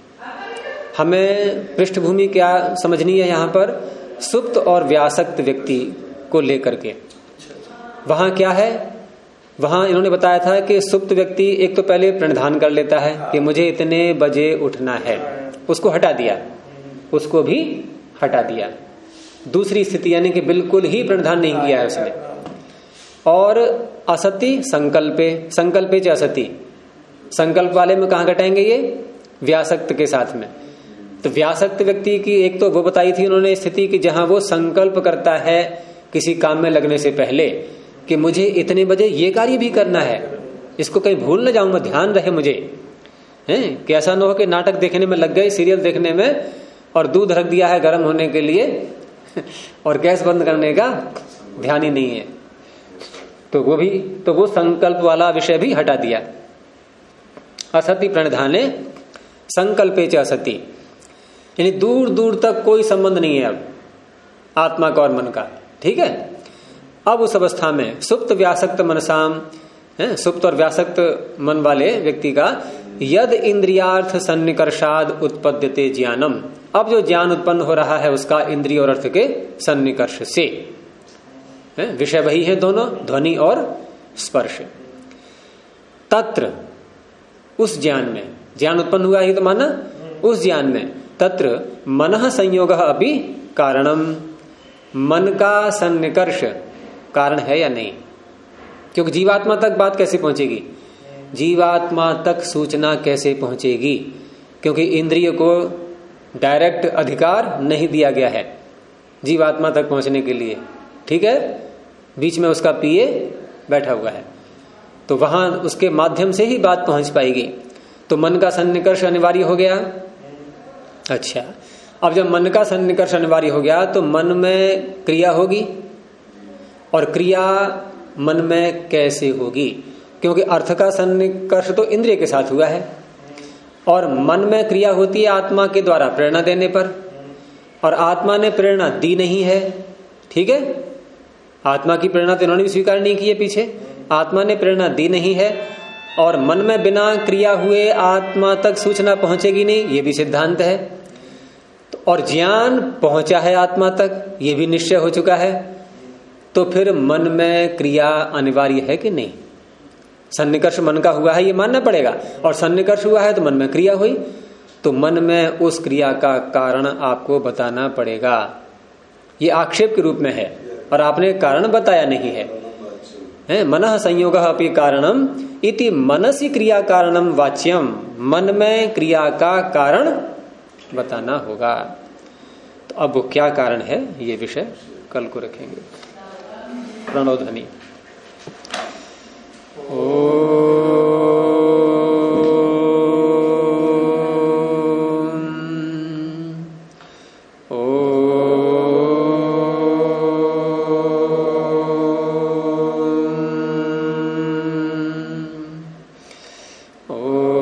हमें पृष्ठभूमि क्या समझनी है यहां पर? सुप्त और व्यासक्त व्यक्ति को लेकर के वहां क्या है, वहां इन्होंने बताया था कि सुप्त व्यक्ति एक तो पहले प्रणिधान कर लेता है कि मुझे इतने बजे उठना है, उसको हटा दिया, उसको भी हटा दिया। दूसरी स्थिति यानी कि बिल्कुल ही प्रणिधान नहीं किया है उसने। और असति संकल्पे, संकल्पे च असति, संकल्प वाले में कहां घटाएंगे? ये व्यासक्त के साथ में। तो व्यासक्त व्यक्ति की एक तो वो बताई थी उन्होंने स्थिति कि जहां वो संकल्प करता है किसी काम में लगने से पहले कि मुझे इतने बजे ये कार्य भी करना है, इसको कहीं भूल न जाऊं, मैं ध्यान रहे मुझे, हैं कि ऐसा न हो कि नाटक देखने में लग गए, सीरियल देखने में, और दूध रख दिया है गर्म होने के लिए और गैस बंद करने का ध्यान ही नहीं है। तो वो संकल्प वाला विषय भी हटा दिया। असति प्रणिधाने संकल्पे च असति, यानी दूर दूर तक कोई संबंध नहीं है अब आत्मा का और मन का। ठीक है, अब उस अवस्था में सुप्त व्यासक्त मनसाम, सुप्त और व्यासक्त मन वाले व्यक्ति का यद इंद्रियार्थ सन्निकर्षाद उत्पद्यते ज्ञानम, अब जो ज्ञान उत्पन्न हो रहा है उसका इंद्रिय और अर्थ के सन्निकर्ष से, विषय वही है दोनों, ध्वनि और स्पर्श। तत्र, उस ज्ञान में, ज्ञान उत्पन्न हुआ है तो माना उस ज्ञान में, तत्र मनः संयोगः अपि कारणम, मन का सन्निकर्ष कारण है या नहीं? क्योंकि जीवात्मा तक बात कैसे पहुंचेगी, जीवात्मा तक सूचना कैसे पहुंचेगी? क्योंकि इंद्रिय को डायरेक्ट अधिकार नहीं दिया गया है जीवात्मा तक पहुंचने के लिए। ठीक है, बीच में उसका पिए बैठा हुआ है, तो वहां उसके माध्यम से ही बात पहुंच पाएगी। तो मन का सन्निकर्ष अनिवार्य हो गया। अच्छा, अब जब मन का सन्निकर्ष अनिवार्य हो गया तो मन में क्रिया होगी, और क्रिया मन में कैसे होगी? क्योंकि अर्थ का सन्निकर्ष तो इंद्रिय के साथ हुआ है, और मन में क्रिया होती है आत्मा के द्वारा प्रेरणा देने पर, और आत्मा ने प्रेरणा दी नहीं है। ठीक है, आत्मा की प्रेरणा तो इन्होंने भी स्वीकार नहीं की है पीछे, आत्मा ने प्रेरणा दी नहीं है, और मन में बिना क्रिया हुए आत्मा तक सूचना पहुंचेगी नहीं, ये भी सिद्धांत है। और ज्ञान पहुंचा है आत्मा तक, ये भी निश्चय हो चुका है। तो फिर मन में क्रिया अनिवार्य है कि नहीं? सन्निकर्ष मन का हुआ है ये मानना पड़ेगा, और सन्निकर्ष हुआ है तो मन में क्रिया हुई, तो मन में उस क्रिया का कारण आपको बताना पड़ेगा। ये आक्षेप के रूप में है, और आपने कारण बताया नहीं है। मनः संयोगः अपि कारणम इति मनसि क्रिया कारणम वाच्यम, मन में क्रिया का कारण बताना होगा। तो अब वो क्या कारण है ये विषय कल को रखेंगे। प्रणोध्वनि। ओ